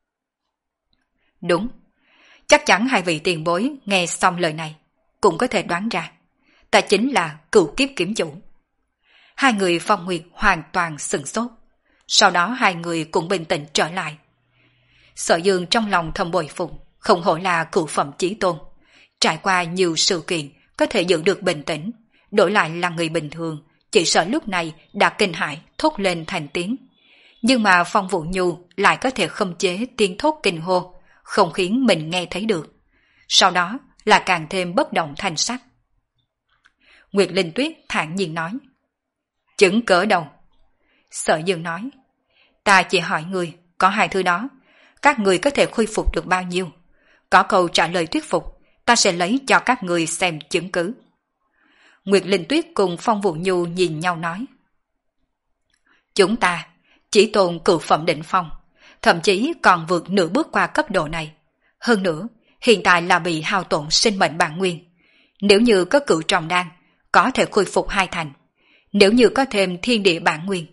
Đúng, chắc chắn hai vị tiền bối nghe xong lời này cũng có thể đoán ra, ta chính là Cửu Kiếp Kiếm Chủ. Hai người Phong Nguyệt hoàn toàn sửng sốt, sau đó hai người cũng bình tĩnh trở lại. Sở Dương trong lòng thầm bội phục, không hổ là cửu phẩm chí tôn, trải qua nhiều sự kiện có thể giữ được bình tĩnh, đổi lại là người bình thường, chỉ sợ lúc này đã kinh hãi thốt lên thành tiếng. Nhưng mà Phong Vũ Nhu lại có thể khống chế tiếng thốt kinh hô, không khiến mình nghe thấy được. Sau đó là càng thêm bất động thanh sắc. Nguyệt Linh Tuyết thản nhiên nói: chứng cỡ đầu. Sở Dương nói: ta chỉ hỏi người, có hai thứ đó, các người có thể khôi phục được bao nhiêu? Có câu trả lời thuyết phục, ta sẽ lấy cho các người xem chứng cứ. Nguyệt Linh Tuyết cùng Phong Vũ Nhu nhìn nhau nói: chúng ta chỉ tồn cửu phẩm đỉnh phong, thậm chí còn vượt nửa bước qua cấp độ này. Hơn nữa, hiện tại là bị hao tổn sinh mệnh bản nguyên. Nếu như có Cửu Trọng Đan, có thể khôi phục hai thành. Nếu như có thêm thiên địa bản nguyên,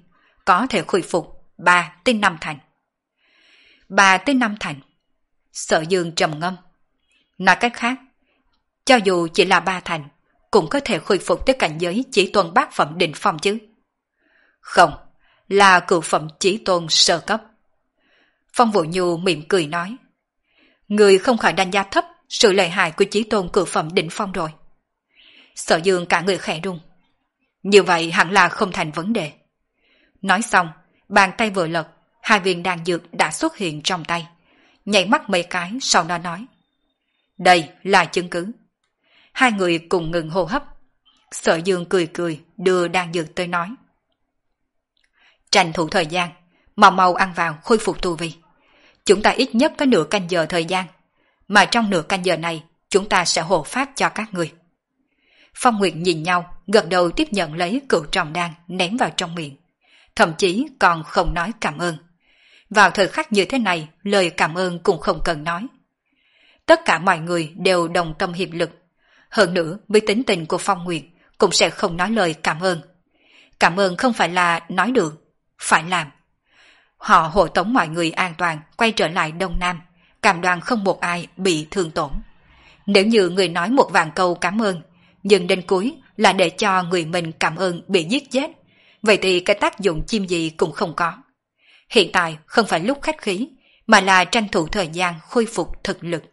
có thể khôi phục ba tới năm thành. Ba tới năm thành. Sở Dương trầm ngâm. Nói cách khác, cho dù chỉ là ba thành, cũng có thể khôi phục tới cảnh giới chỉ tôn bát phẩm đỉnh phong chứ. Không, là cửu phẩm chỉ tôn sơ cấp. Phong Vũ Nhu mỉm cười nói. Người không khỏi đánh giá thấp sự lợi hại của chí tôn cửu phẩm đỉnh phong rồi. Sở Dương cả người khẽ run. Như vậy hẳn là không thành vấn đề. Nói xong, bàn tay vừa lật, hai viên đan dược đã xuất hiện trong tay. Nhảy mắt mấy cái sau đó nói. Đây là chứng cứ. Hai người cùng ngừng hô hấp. Sở Dương cười cười đưa đan dược tới nói. Tranh thủ thời gian, mau mau ăn vào khôi phục tu vi. Chúng ta ít nhất có nửa canh giờ thời gian, mà trong nửa canh giờ này chúng ta sẽ hộ pháp cho các người. Phong Nguyệt nhìn nhau, gật đầu tiếp nhận lấy cửu trọng đan ném vào trong miệng. Thậm chí còn không nói cảm ơn. Vào thời khắc như thế này, lời cảm ơn cũng không cần nói. Tất cả mọi người đều đồng tâm hiệp lực. Hơn nữa, với tính tình của Phong Nguyệt cũng sẽ không nói lời cảm ơn. Cảm ơn không phải là nói được, phải làm. Họ hộ tống mọi người an toàn quay trở lại Đông Nam, cam đoan không một ai bị thương tổn. Nếu như người nói một vạn câu cảm ơn, nhưng đến cuối là để cho người mình cảm ơn bị giết chết, vậy thì cái tác dụng chim gì cũng không có. Hiện tại không phải lúc khách khí, mà là tranh thủ thời gian khôi phục thực lực.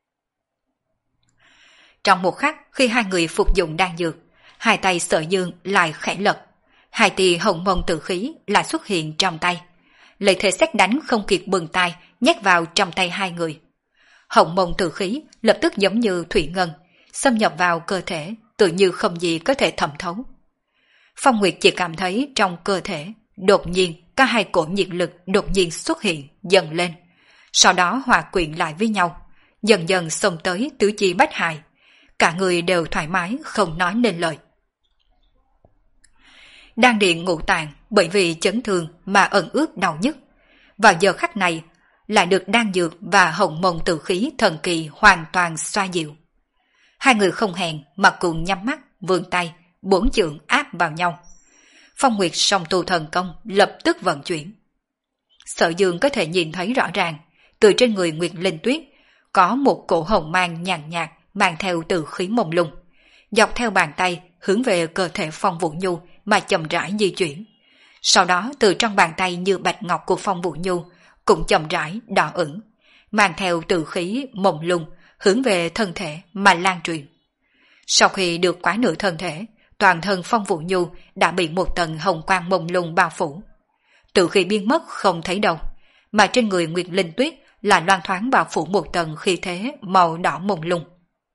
Trong một khắc khi hai người phục dụng đan dược, hai tay Sở Dương lại khẽ lật, hai tia hồng mông tử khí lại xuất hiện trong tay. Lợi thế xét đánh không kịp bừng tay nhét vào trong tay hai người. Hồng mông tử khí lập tức giống như thủy ngân, xâm nhập vào cơ thể, tự như không gì có thể thẩm thấu. Phong Nguyệt chỉ cảm thấy trong cơ thể, đột nhiên cả hai cổ nhiệt lực đột nhiên xuất hiện, dần lên. Sau đó hòa quyện lại với nhau, dần dần xông tới tứ chi bách hài. Cả người đều thoải mái, không nói nên lời. Đan điện ngũ tạng bởi vì chấn thương mà ẩn ướt đau nhức. Vào giờ khắc này, lại được đan dược và hồng mông tử khí thần kỳ hoàn toàn xoa dịu. Hai người không hẹn mà cùng nhắm mắt, vươn tay, bốn chưởng áp vào nhau. Phong Nguyệt song tu thần công lập tức vận chuyển. Sở Dương có thể nhìn thấy rõ ràng, từ trên người Nguyệt Linh Tuyết có một cổ hồng mang nhàn nhạt mang theo tử khí mông lung, dọc theo bàn tay hướng về cơ thể Phong Vũ Nhu mà chậm rãi di chuyển. Sau đó từ trong bàn tay như bạch ngọc của Phong Vũ Nhu cũng chậm rãi đỏ ửng, mang theo tử khí mông lung hướng về thân thể mà lan truyền. Sau khi được quá nửa thân thể, toàn thân Phong Vũ Nhu đã bị một tầng hồng quang mông lung bao phủ. Tử khí biến mất không thấy đâu, mà trên người Nguyệt Linh Tuyết là loan thoáng bao phủ một tầng khí thế màu đỏ mông lung.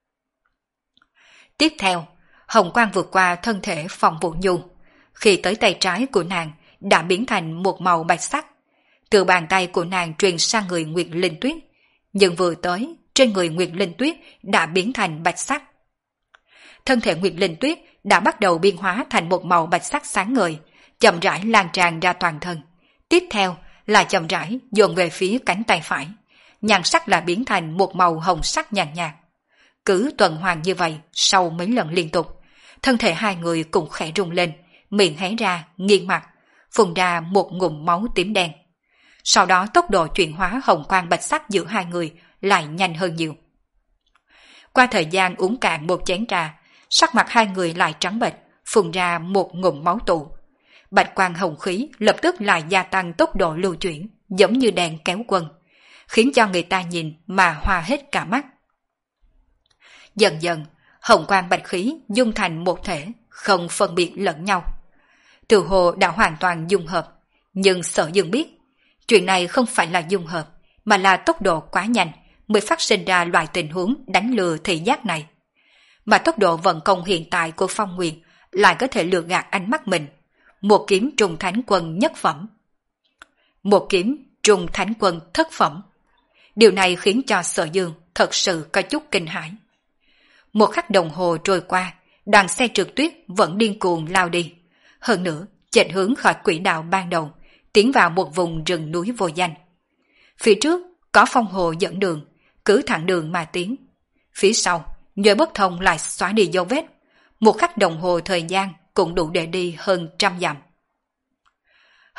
Tiếp theo, hồng quang vượt qua thân thể Phong Vũ Nhu, khi tới tay trái của nàng đã biến thành một màu bạch sắc. Từ bàn tay của nàng truyền sang người Nguyệt Linh Tuyết, nhưng vừa tới, trên người Nguyệt Linh Tuyết đã biến thành bạch sắc. Thân thể Nguyệt Linh Tuyết đã bắt đầu biến hóa thành một màu bạch sắc sáng ngời, chậm rãi lan tràn ra toàn thân. Tiếp theo là chậm rãi dồn về phía cánh tay phải, nhan sắc là biến thành một màu hồng sắc nhàn nhạt. Cứ tuần hoàn như vậy sau mấy lần liên tục, thân thể hai người cũng khẽ rung lên, miệng hé ra, nghiêng mặt, phun ra một ngụm máu tím đen. Sau đó tốc độ chuyển hóa hồng quang bạch sắc giữa hai người lại nhanh hơn nhiều. Qua thời gian uống cạn một chén trà, sắc mặt hai người lại trắng bệch, phun ra một ngụm máu tụ. Bạch quang hồng khí lập tức lại gia tăng tốc độ lưu chuyển, giống như đèn kéo quân, khiến cho người ta nhìn mà hoa hết cả mắt. Dần dần, hồng quang bạch khí dung thành một thể, không phân biệt lẫn nhau. Từ hồ đã hoàn toàn dung hợp, nhưng Sở Dương biết, chuyện này không phải là dung hợp, mà là tốc độ quá nhanh mới phát sinh ra loại tình huống đánh lừa thị giác này. Mà tốc độ vận công hiện tại của Phong Nguyệt lại có thể lừa gạt ánh mắt mình. Một kiếm trùng thánh quân nhất phẩm, một kiếm trùng thánh quân thất phẩm. Điều này khiến cho Sở Dương thật sự có chút kinh hãi. Một khắc đồng hồ trôi qua, đoàn xe trượt tuyết vẫn điên cuồng lao đi. Hơn nữa, chệch hướng khỏi quỹ đạo ban đầu, tiến vào một vùng rừng núi vô danh. Phía trước có phong hồ dẫn đường, cứ thẳng đường mà tiến. Phía sau, nhờ bất thông lại xóa đi dấu vết. Một khắc đồng hồ thời gian cũng đủ để đi hơn trăm dặm.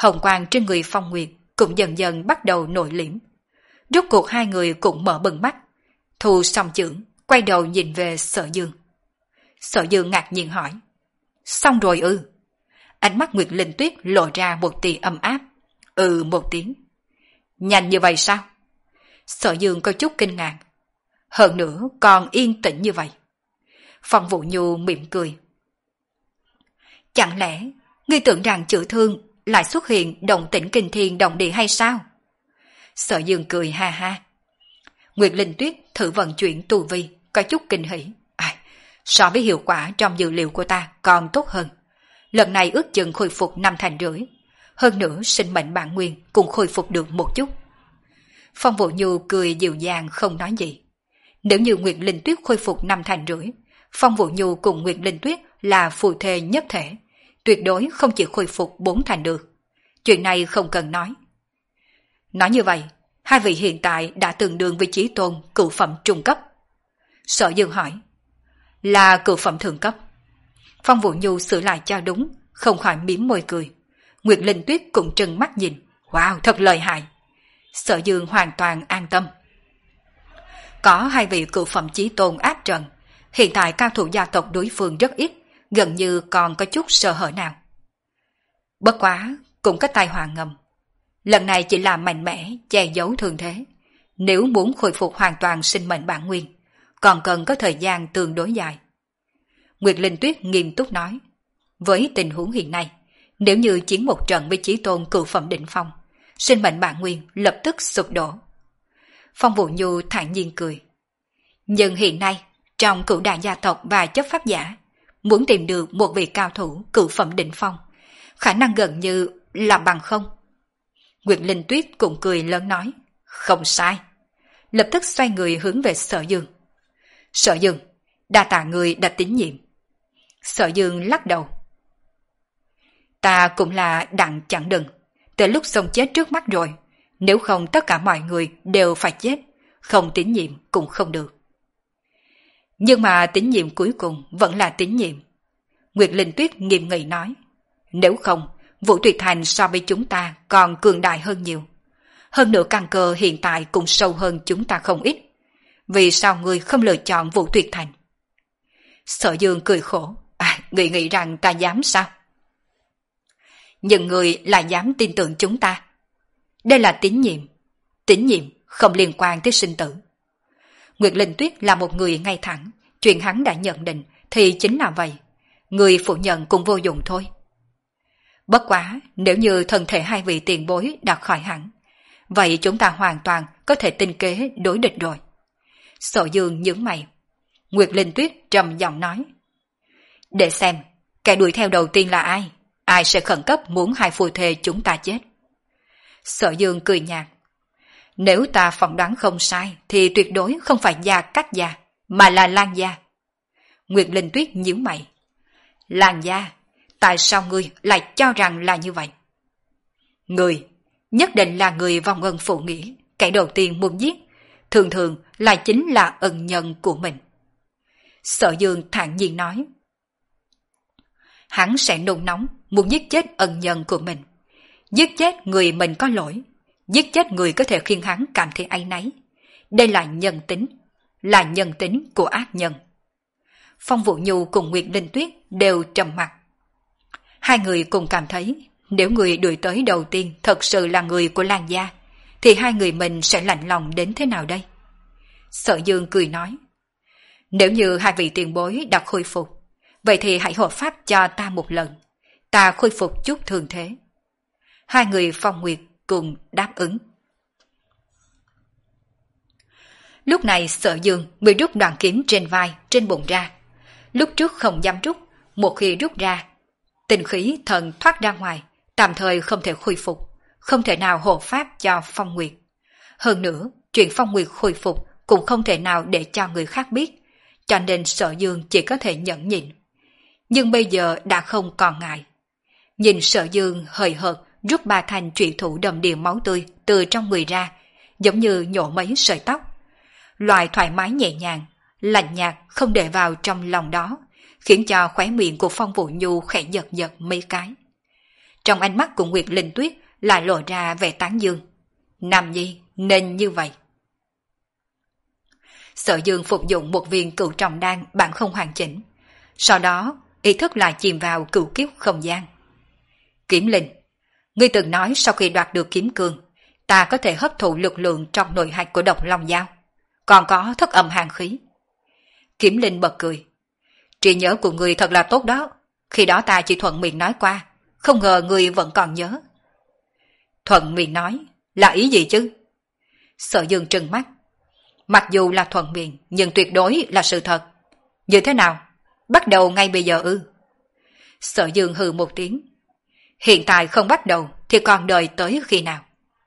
hồng quang trên người Phong Nguyệt cũng dần dần bắt đầu nổi liễm. Rốt cuộc hai người cũng mở bừng mắt, thu song chưởng, quay đầu nhìn về Sở Dương. Sở Dương ngạc nhiên hỏi, xong rồi ư? Ánh mắt Nguyệt Linh Tuyết lộ ra một tia ấm áp. Ừ một tiếng. Nhanh như vậy sao? Sở Dương có chút kinh ngạc. Hơn nữa còn yên tĩnh như vậy. Phong Vũ Nhu mỉm cười. Chẳng lẽ ngươi tưởng rằng chữ thương lại xuất hiện động tĩnh kinh thiên động địa hay sao? Sở Dương cười ha ha. Nguyệt Linh Tuyết thử vận chuyển tu vi, có chút kinh hỉ. À, so với hiệu quả trong dữ liệu của ta còn tốt hơn. Lần này ước chừng khôi phục năm thành rưỡi. Hơn nữa sinh mệnh bản nguyên cũng khôi phục được một chút. Phong Vũ Nhu cười dịu dàng không nói gì. Nếu như Nguyệt Linh Tuyết khôi phục năm thành rưỡi, Phong Vũ Nhu cùng Nguyệt Linh Tuyết là phù thê nhất thể, tuyệt đối không chỉ khôi phục bốn thành được. Chuyện này không cần nói. Nói như vậy, hai vị hiện tại đã tương đương với chí tôn cửu phẩm trung cấp. Sở Dương hỏi, là cửu phẩm thượng cấp. Phong Vũ Nhu sửa lại cho đúng, không khỏi mím môi cười. Nguyệt Linh Tuyết cũng trừng mắt nhìn, wow, thật lợi hại. Sở Dương hoàn toàn an tâm. Có hai vị cửu phẩm chí tôn áp trận, hiện tại cao thủ gia tộc đối phương rất ít, gần như còn có chút sơ hở nào. Bất quá, cũng có tai họa ngầm. Lần này chỉ là mạnh mẽ, che giấu thương thế. Nếu muốn khôi phục hoàn toàn sinh mệnh bản nguyên, còn cần có thời gian tương đối dài. Nguyệt Linh Tuyết nghiêm túc nói, với tình huống hiện nay, nếu như chiến một trận với chí tôn cửu phẩm đỉnh phong, sinh mệnh bản nguyên lập tức sụp đổ. Phong Vũ Nhu thản nhiên cười. Nhưng hiện nay, trong cửu đại gia tộc và chấp pháp giả, muốn tìm được một vị cao thủ cửu phẩm đỉnh phong, khả năng gần như là bằng không. Nguyệt Linh Tuyết cũng cười lớn nói, không sai. Lập tức xoay người hướng về Sở Dương. Sở Dương, đa tạ người đã tín nhiệm. Sở Dương lắc đầu. Ta cũng là đặng chẳng đừng, tới lúc sống chết trước mắt rồi, nếu không tất cả mọi người đều phải chết, không tín nhiệm cũng không được. Nhưng mà tín nhiệm cuối cùng vẫn là tín nhiệm. Nguyệt Linh Tuyết nghiêm nghị nói, nếu không, Vũ Tuyệt Thành so với chúng ta còn cường đại hơn nhiều. Hơn nữa căn cơ hiện tại cũng sâu hơn chúng ta không ít. Vì sao ngươi không lựa chọn Vũ Tuyệt Thành? Sở Dương cười khổ, à, nghĩ nghĩ rằng ta dám sao? Nhưng người lại dám tin tưởng chúng ta. Đây là tín nhiệm. Tín nhiệm không liên quan tới sinh tử. Nguyệt Linh Tuyết là một người ngay thẳng, chuyện hắn đã nhận định thì chính là vậy. Người phủ nhận cũng vô dụng thôi. Bất quá, nếu như thân thể hai vị tiền bối đã khỏi hẳn, vậy chúng ta hoàn toàn có thể tinh kế đối địch rồi. Sở Dương nhướng mày. Nguyệt Linh Tuyết trầm giọng nói, để xem, kẻ đuổi theo đầu tiên là ai? Ai sẽ khẩn cấp muốn hai phu thê chúng ta chết? Sở Dương cười nhạt. Nếu ta phỏng đoán không sai, thì tuyệt đối không phải Gia Cát Gia, mà là Lan Gia. Nguyệt Linh Tuyết nhíu mày. Lan Gia, tại sao ngươi lại cho rằng là như vậy? Người, nhất định là người vong ân phụ nghĩa, kẻ đầu tiên muốn giết, thường thường là chính là ân nhân của mình. Sở Dương thản nhiên nói. Hắn sẽ nôn nóng, muốn giết chết ân nhân của mình. Giết chết người mình có lỗi, giết chết người có thể khiến hắn cảm thấy áy náy. Đây là nhân tính, là nhân tính của ác nhân. Phong Vũ Nhu cùng Nguyệt Linh Tuyết đều trầm mặc. Hai người cùng cảm thấy, nếu người đuổi tới đầu tiên thật sự là người của Lan Gia, thì hai người mình sẽ lạnh lòng đến thế nào đây? Sở Dương cười nói, nếu như hai vị tiền bối đã khôi phục, vậy thì hãy hộ pháp cho ta một lần, ta khôi phục chút thương thế. Hai người Phong Nguyệt cùng đáp ứng. Lúc này Sở Dương mới rút đoạn kiếm trên vai, trên bụng ra. Lúc trước không dám rút, một khi rút ra, tinh khí thần thoát ra ngoài, tạm thời không thể khôi phục, không thể nào hộ pháp cho Phong Nguyệt. Hơn nữa, chuyện Phong Nguyệt khôi phục cũng không thể nào để cho người khác biết, cho nên Sở Dương chỉ có thể nhẫn nhịn. Nhưng bây giờ đã không còn ngại. Nhìn Sở Dương hời hợt rút ba thanh trụy thủ đầm đìa máu tươi từ trong người ra, giống như nhổ mấy sợi tóc. Loại thoải mái nhẹ nhàng, lạnh nhạt không để vào trong lòng đó, khiến cho khóe miệng của Phong Vũ Nhu khẽ giật giật mấy cái. trong ánh mắt của Nguyệt Linh Tuyết lại lộ ra vẻ tán dương. Nam nhi nên như vậy. Sở Dương phục dụng một viên cửu trọng đan bản không hoàn chỉnh. Sau đó, ý thức lại chìm vào cửu kiếp không gian. Kiếm Linh, ngươi từng nói sau khi đoạt được kiếm cương, ta có thể hấp thụ lực lượng trong nội hạch của độc long dao, còn có thất âm hàn khí. Kiếm Linh bật cười. Trí nhớ của ngươi thật là tốt đó, khi đó ta chỉ thuận miệng nói qua, không ngờ ngươi vẫn còn nhớ. Thuận miệng nói, là ý gì chứ? Sở Dương trừng mắt. Mặc dù là thuận miệng, nhưng tuyệt đối là sự thật. Như thế nào? Bắt đầu ngay bây giờ ư? Sở Dương hừ một tiếng. Hiện tại không bắt đầu, thì còn đợi tới khi nào?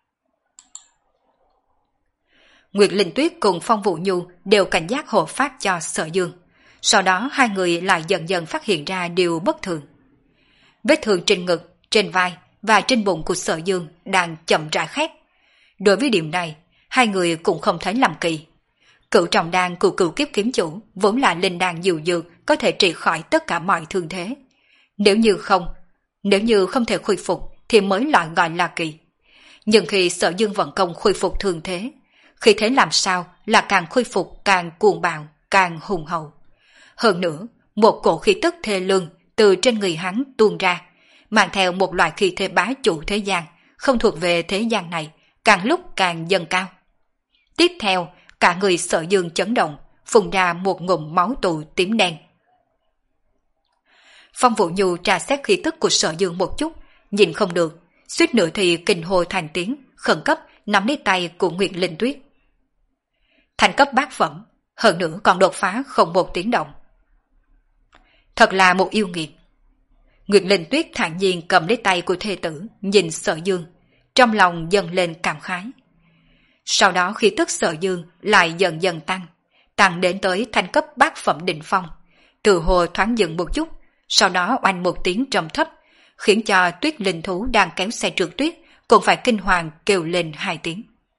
Nguyệt Linh Tuyết cùng Phong Vũ Nhu đều cảnh giác hộ phát cho Sở Dương. Sau đó hai người lại dần dần phát hiện ra điều bất thường. Vết thương trên ngực, trên vai và trên bụng của Sở Dương đang chậm rãi khép. Đối với điểm này, hai người cũng không thấy lầm kỳ. Cửu trọng đan của cửu kiếp kiếm chủ vốn là linh đan dịu dược có thể trị khỏi tất cả mọi thương thế. Nếu như không, nếu như không thể khôi phục thì mới loại gọi là kỳ. Nhưng khi Sở Dương vận công khôi phục thương thế, khi thế làm sao là càng khôi phục càng cuồng bạo, càng hùng hậu. Hơn nữa, một cổ khí tức thê lương từ trên người hắn tuôn ra, mang theo một loại khí thế bá chủ thế gian, không thuộc về thế gian này, càng lúc càng dâng cao. Tiếp theo, cả người Sở Dương chấn động, phun ra một ngụm máu tù tím đen. Phong Vũ Nhu tra xét khí tức của Sở Dương một chút, nhìn không được, suýt nữa thì kinh hô thành tiếng, khẩn cấp nắm lấy tay của Nguyệt Linh Tuyết. Thành cấp bát phẩm, hơn nữa còn đột phá không một tiếng động. Thật là một yêu nghiệt. Nguyệt Linh Tuyết thản nhiên cầm lấy tay của thê tử, nhìn Sở Dương, trong lòng dâng lên cảm khái. Sau đó khí tức Sở Dương lại dần dần tăng, tăng đến tới thành cấp bát phẩm đỉnh phong, từ hồ thoáng dừng một chút, sau đó oanh một tiếng trầm thấp, khiến cho Tuyết Linh thú đang kéo xe trượt tuyết cũng phải kinh hoàng kêu lên hai tiếng.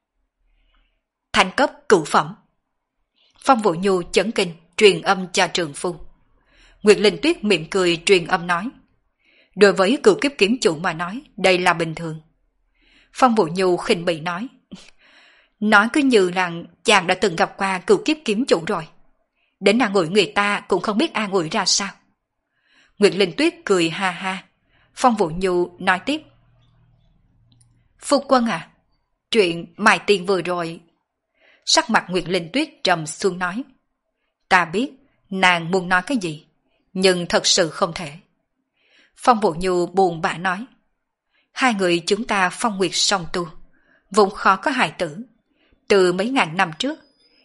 Thành cấp cửu phẩm. Phong Vũ Nhu chấn kinh, truyền âm cho trường phu. Nguyệt Linh Tuyết mỉm cười truyền âm nói. Đối với cửu kiếp kiếm chủ mà nói, đây là bình thường. Phong Vũ Nhu khinh bỉ nói. Nói cứ như rằng chàng đã từng gặp qua cửu kiếp kiếm chủ rồi. Đến an ủi người ta cũng không biết an ủi ra sao. Nguyệt Linh Tuyết cười ha ha. Phong Vũ Nhu nói tiếp. Phu quân à, chuyện Mai Tiên vừa rồi. Sắc mặt Nguyệt Linh Tuyết trầm xuống nói. Ta biết nàng muốn nói cái gì, nhưng thật sự không thể. Phong Vũ Nhu buồn bã nói. Hai người chúng ta phong nguyệt song tu, vốn khó có hài tử. Từ mấy ngàn năm trước,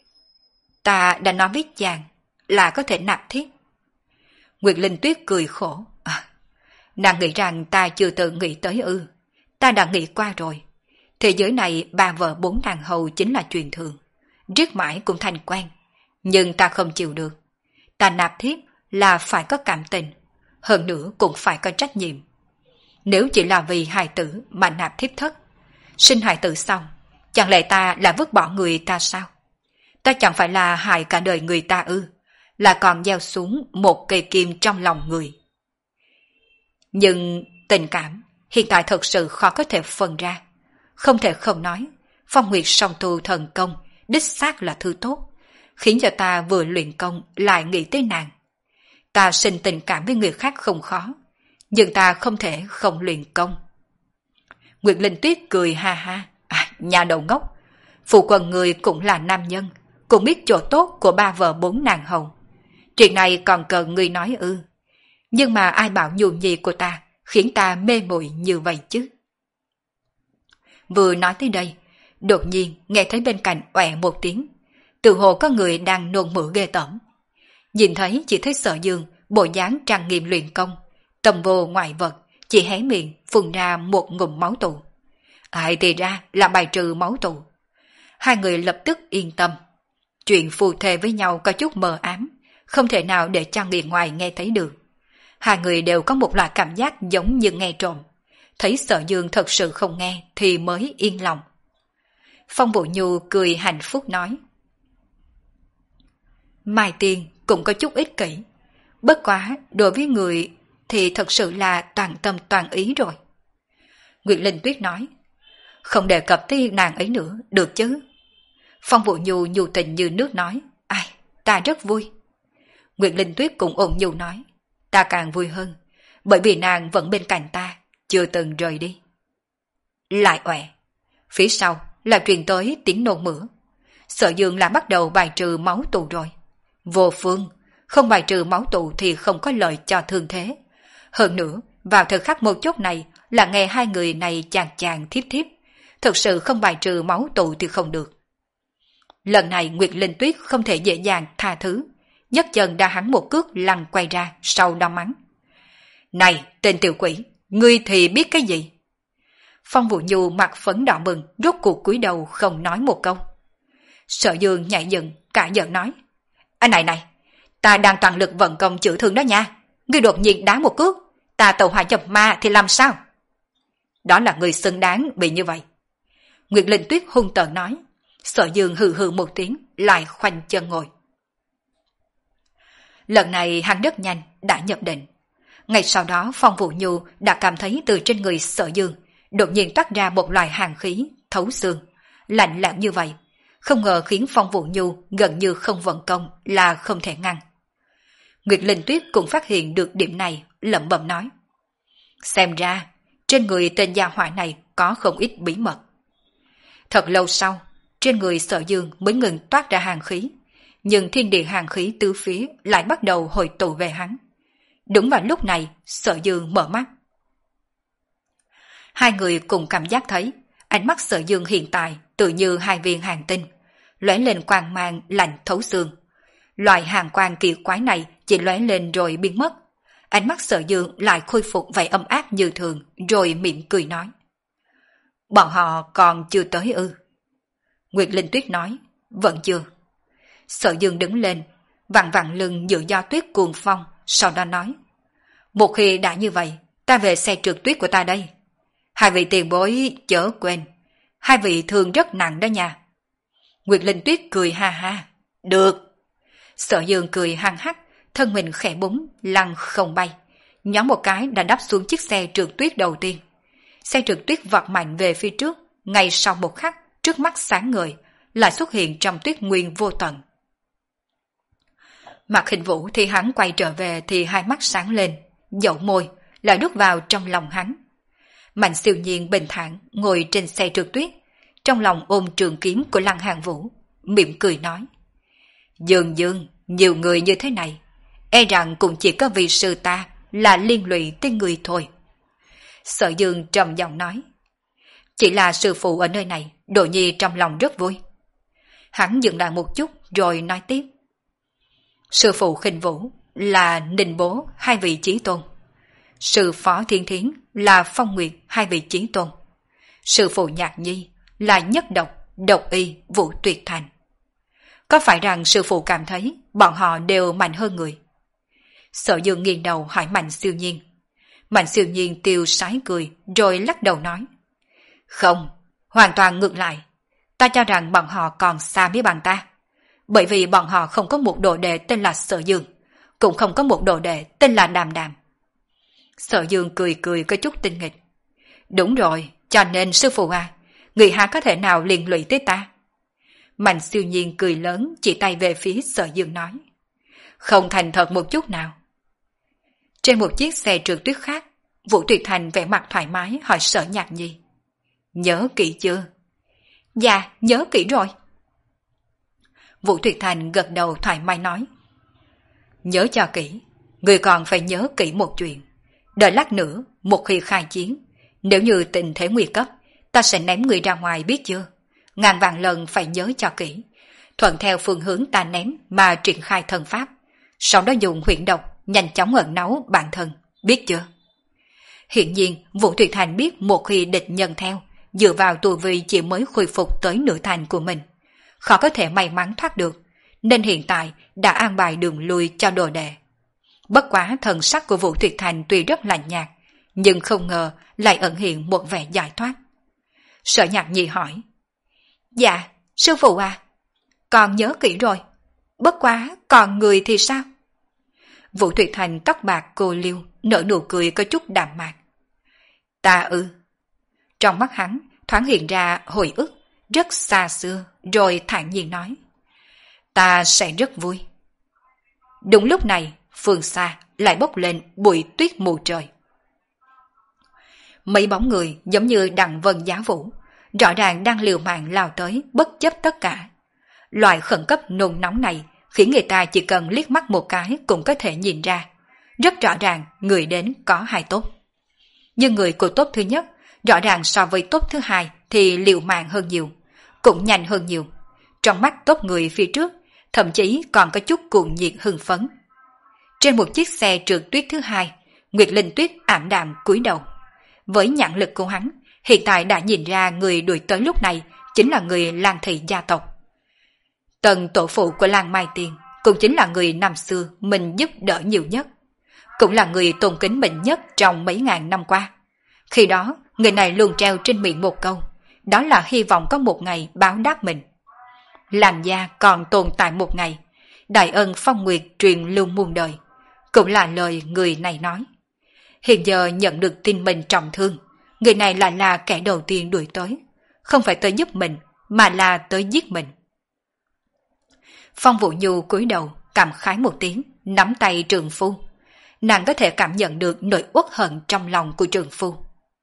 ta đã nói với chàng là có thể nạp thiết. Nguyệt Linh Tuyết cười khổ. À, nàng nghĩ rằng ta chưa từng nghĩ tới ư. Ta đã nghĩ qua rồi. Thế giới này ba vợ bốn nàng hầu chính là truyền thường. Riết mãi cũng thành quen. Nhưng ta không chịu được. Ta nạp thiết là phải có cảm tình. Hơn nữa cũng phải có trách nhiệm. Nếu chỉ là vì hài tử mà nạp thiếp thất, sinh hài tử xong, chẳng lẽ ta là vứt bỏ người ta sao? Ta chẳng phải là hại cả đời người ta ư, là còn gieo xuống một cây kim trong lòng người. Nhưng tình cảm hiện tại thật sự khó có thể phân ra. Không thể không nói, phong nguyệt song tu thần công đích xác là thứ tốt, khiến cho ta vừa luyện công lại nghĩ tới nàng. Ta sinh tình cảm với người khác không khó, nhưng ta không thể không luyện công. Nguyệt Linh Tuyết cười ha ha. À, nhà đầu ngốc, phụ quần người cũng là nam nhân, cũng biết chỗ tốt của ba vợ bốn nàng hầu. Chuyện này còn cần người nói ư? Nhưng mà ai bảo nhu nhi của ta khiến ta mê muội như vậy chứ? Vừa nói tới đây, đột nhiên nghe thấy bên cạnh oẹ một tiếng, tự hồ có người đang nôn mửa ghê tởm. Nhìn thấy chỉ thấy Sở Dương bộ dáng trang nghiêm luyện công, tầm vô ngoại vật, chỉ hé miệng phun ra một ngụm máu tù. Ai thì ra là bài trừ máu tù. Hai người lập tức yên tâm. Chuyện phù thề với nhau có chút mờ ám, không thể nào để cho người ngoài nghe thấy được. Hai người đều có một loại cảm giác giống như nghe trộm. Thấy Sở Dương thật sự không nghe thì mới yên lòng. Phong Vũ Nhu cười hạnh phúc nói. Mai Tiên cũng có chút ích kỷ. Bất quá đối với người thì thật sự là toàn tâm toàn ý rồi. Nguyệt Linh Tuyết nói, không đề cập tới nàng ấy nữa, được chứ? Phong Vũ Nhu nhu tình như nước nói, ai, ta rất vui. Nguyệt Linh Tuyết cũng ôn nhu nói, ta càng vui hơn, bởi vì nàng vẫn bên cạnh ta, chưa từng rời đi. Lại ọe, phía sau là truyền tới tiếng nôn mửa. Sở Dương là bắt đầu bài trừ máu tù rồi. Vô phương, không bài trừ máu tù thì không có lợi cho thương thế. Hơn nữa, vào thời khắc một chốt này là nghe hai người này chàng chàng thiếp thiếp. Thực sự không bài trừ máu tù thì không được. Lần này Nguyệt Linh Tuyết không thể dễ dàng tha thứ. Nhấc chân đá hắn một cước lăn quay ra sau đó mắng. Này, tên tiểu quỷ, ngươi thì biết cái gì? Phong Vũ Nhu mặt phấn đỏ bừng, rốt cuộc cúi đầu không nói một câu. Sở Dương nhảy dựng, cả giận nói. Anh này này, ta đang toàn lực vận công chữa thương đó nha. Ngươi đột nhiên đá một cước, ta tẩu hỏa nhập ma thì làm sao? Đó là người xứng đáng bị như vậy. Nguyệt Linh Tuyết hung tợn nói. Sở Dương hừ hừ một tiếng, lại khoanh chân ngồi. Lần này hắn rất nhanh, đã nhập định. Ngay sau đó Phong Vũ Nhu đã cảm thấy từ trên người Sở Dương đột nhiên toát ra một loại hàn khí, thấu xương, lạnh lẽo như vậy. Không ngờ khiến Phong Vũ Nhu gần như không vận công là không thể ngăn. Nguyệt Linh Tuyết cũng phát hiện được điểm này, lẩm bẩm nói. Xem ra, trên người tên gia hỏa này có không ít bí mật. Thật lâu sau, trên người Sở Dương mới ngừng toát ra hàn khí, nhưng thiên địa hàn khí tứ phía lại bắt đầu hồi tụ về hắn. Đúng vào lúc này, Sở Dương mở mắt. Hai người cùng cảm giác thấy, ánh mắt Sở Dương hiện tại tự như hai viên hàn tinh, lóe lên quang mang lạnh thấu xương. Loại hàn quang kỳ quái này chỉ lóe lên rồi biến mất. Ánh mắt Sở Dương lại khôi phục vẻ âm áp như thường, rồi mỉm cười nói. Bọn họ còn chưa tới ư? Nguyệt Linh Tuyết nói, vẫn chưa. Sở Dương đứng lên, vặn vặn lưng giữ do tuyết cuồng phong, sau đó nói. Một khi đã như vậy, ta về xe trượt tuyết của ta đây. Hai vị tiền bối chớ quên, hai vị thương rất nặng đó nha. Nguyệt Linh Tuyết cười ha ha. Được. Sở Dương cười hăng hắc, thân mình khẽ búng, lăn không bay. Nhóm một cái đã đáp xuống chiếc xe trượt tuyết đầu tiên. Xe trượt tuyết vọt mạnh về phía trước, ngay sau một khắc, trước mắt sáng ngời, lại xuất hiện trong tuyết nguyên vô tận. Mạc Hình Vũ thì hắn quay trở về thì hai mắt sáng lên, dậu môi, lại đút vào trong lòng hắn. Mạnh Siêu Nhiên bình thản ngồi trên xe trượt tuyết, trong lòng ôm trường kiếm của Lăng Hàn Vũ, mỉm cười nói. Dương Dương, nhiều người như thế này, e rằng cũng chỉ có vì sư ta là liên lụy tới người thôi. Sở Dương trầm giọng nói. Chỉ là sư phụ ở nơi này, Đồ Nhi trong lòng rất vui. Hắn dừng lại một chút rồi nói tiếp. Sư phụ Khinh Vũ là Ninh Bố hai vị chí tôn. Sư Phó Thiên Thiến là Phong Nguyệt hai vị chí tôn. Sư phụ Nhạc Nhi là Nhất Độc, Độc Y, Vũ Tuyệt Thành. Có phải rằng sư phụ cảm thấy bọn họ đều mạnh hơn người? Sở Dương nghiêng đầu hỏi Mạnh Siêu Nhiên. Mạnh Siêu Nhiên tiêu sái cười rồi lắc đầu nói. Không, hoàn toàn ngược lại. Ta cho rằng bọn họ còn xa với bằng ta. Bởi vì bọn họ không có một đồ đệ tên là Sở Dương, cũng không có một đồ đệ tên là Đàm Đàm. Sở Dương cười cười có chút tinh nghịch. Đúng rồi, cho nên sư phụ à, người há có thể nào liên lụy tới ta? Mạnh Siêu Nhiên cười lớn chỉ tay về phía Sở Dương nói. Không thành thật một chút nào. Trên một chiếc xe trượt tuyết khác, Vũ Tuyệt Thành vẻ mặt thoải mái hỏi Sở Nhạc Nhi. Nhớ kỹ chưa? Dạ, nhớ kỹ rồi. Vũ Tuyệt Thành gật đầu thoải mái nói. Nhớ cho kỹ, người còn phải nhớ kỹ một chuyện. Đợi lát nữa, một khi khai chiến, nếu như tình thế nguy cấp, ta sẽ ném người ra ngoài biết chưa? Ngàn vạn lần phải nhớ cho kỹ. Thuận theo phương hướng ta ném mà triển khai thần pháp. Sau đó dùng huyễn độc, nhanh chóng ẩn náu bản thân, biết chưa? Hiện nhiên, Vũ Tuyệt Thành biết một khi địch nhân theo, dựa vào tu vi chỉ mới khôi phục tới nửa thành của mình, khó có thể may mắn thoát được, nên hiện tại đã an bài đường lui cho đồ đệ. Bất quá thần sắc của Vũ Tuyệt Thành tuy rất lạnh nhạt, nhưng không ngờ lại ẩn hiện một vẻ giải thoát. Sở Nhạc Nhi hỏi. Dạ, sư phụ à, con nhớ kỹ rồi. Bất quá, còn người thì sao? Vũ Tuyệt Thành tóc bạc cô liêu, nở nụ cười có chút đạm mạc. Ta ư. Trong mắt hắn thoáng hiện ra hồi ức rất xa xưa, rồi thản nhiên nói: ta sẽ rất vui. Đúng lúc này, phương xa lại bốc lên bụi tuyết mù trời. Mấy bóng người giống như đằng vân giá vũ, rõ ràng đang liều mạng lao tới bất chấp tất cả. Loại khẩn cấp nôn nóng này khiến người ta chỉ cần liếc mắt một cái cũng có thể nhìn ra. Rất rõ ràng người đến có hai tốt. Nhưng người của tốt thứ nhất rõ ràng so với tốt thứ hai thì liều mạng hơn nhiều, cũng nhanh hơn nhiều. Trong mắt tốt người phía trước thậm chí còn có chút cuồng nhiệt hưng phấn. Trên một chiếc xe trượt tuyết thứ hai, Nguyệt Linh Tuyết ảm đạm cúi đầu. Với nhãn lực của hắn, hiện tại đã nhìn ra người đuổi tới lúc này chính là người Lan thị gia tộc. Tần tổ phụ của Lan Mai Tiên cũng chính là người năm xưa mình giúp đỡ nhiều nhất, cũng là người tôn kính mình nhất trong mấy ngàn năm qua. Khi đó, người này luôn treo trên miệng một câu, đó là hy vọng có một ngày báo đáp mình. Lan gia còn tồn tại một ngày, đại ân phong nguyệt truyền lưu muôn đời, cũng là lời người này nói. Hiện giờ nhận được tin mình trọng thương, người này lại là kẻ đầu tiên đuổi tới, không phải tới giúp mình, mà là tới giết mình. Phong Vũ Nhu cúi đầu, cảm khái một tiếng, nắm tay trượng phu. Nàng có thể cảm nhận được nỗi uất hận trong lòng của trượng phu.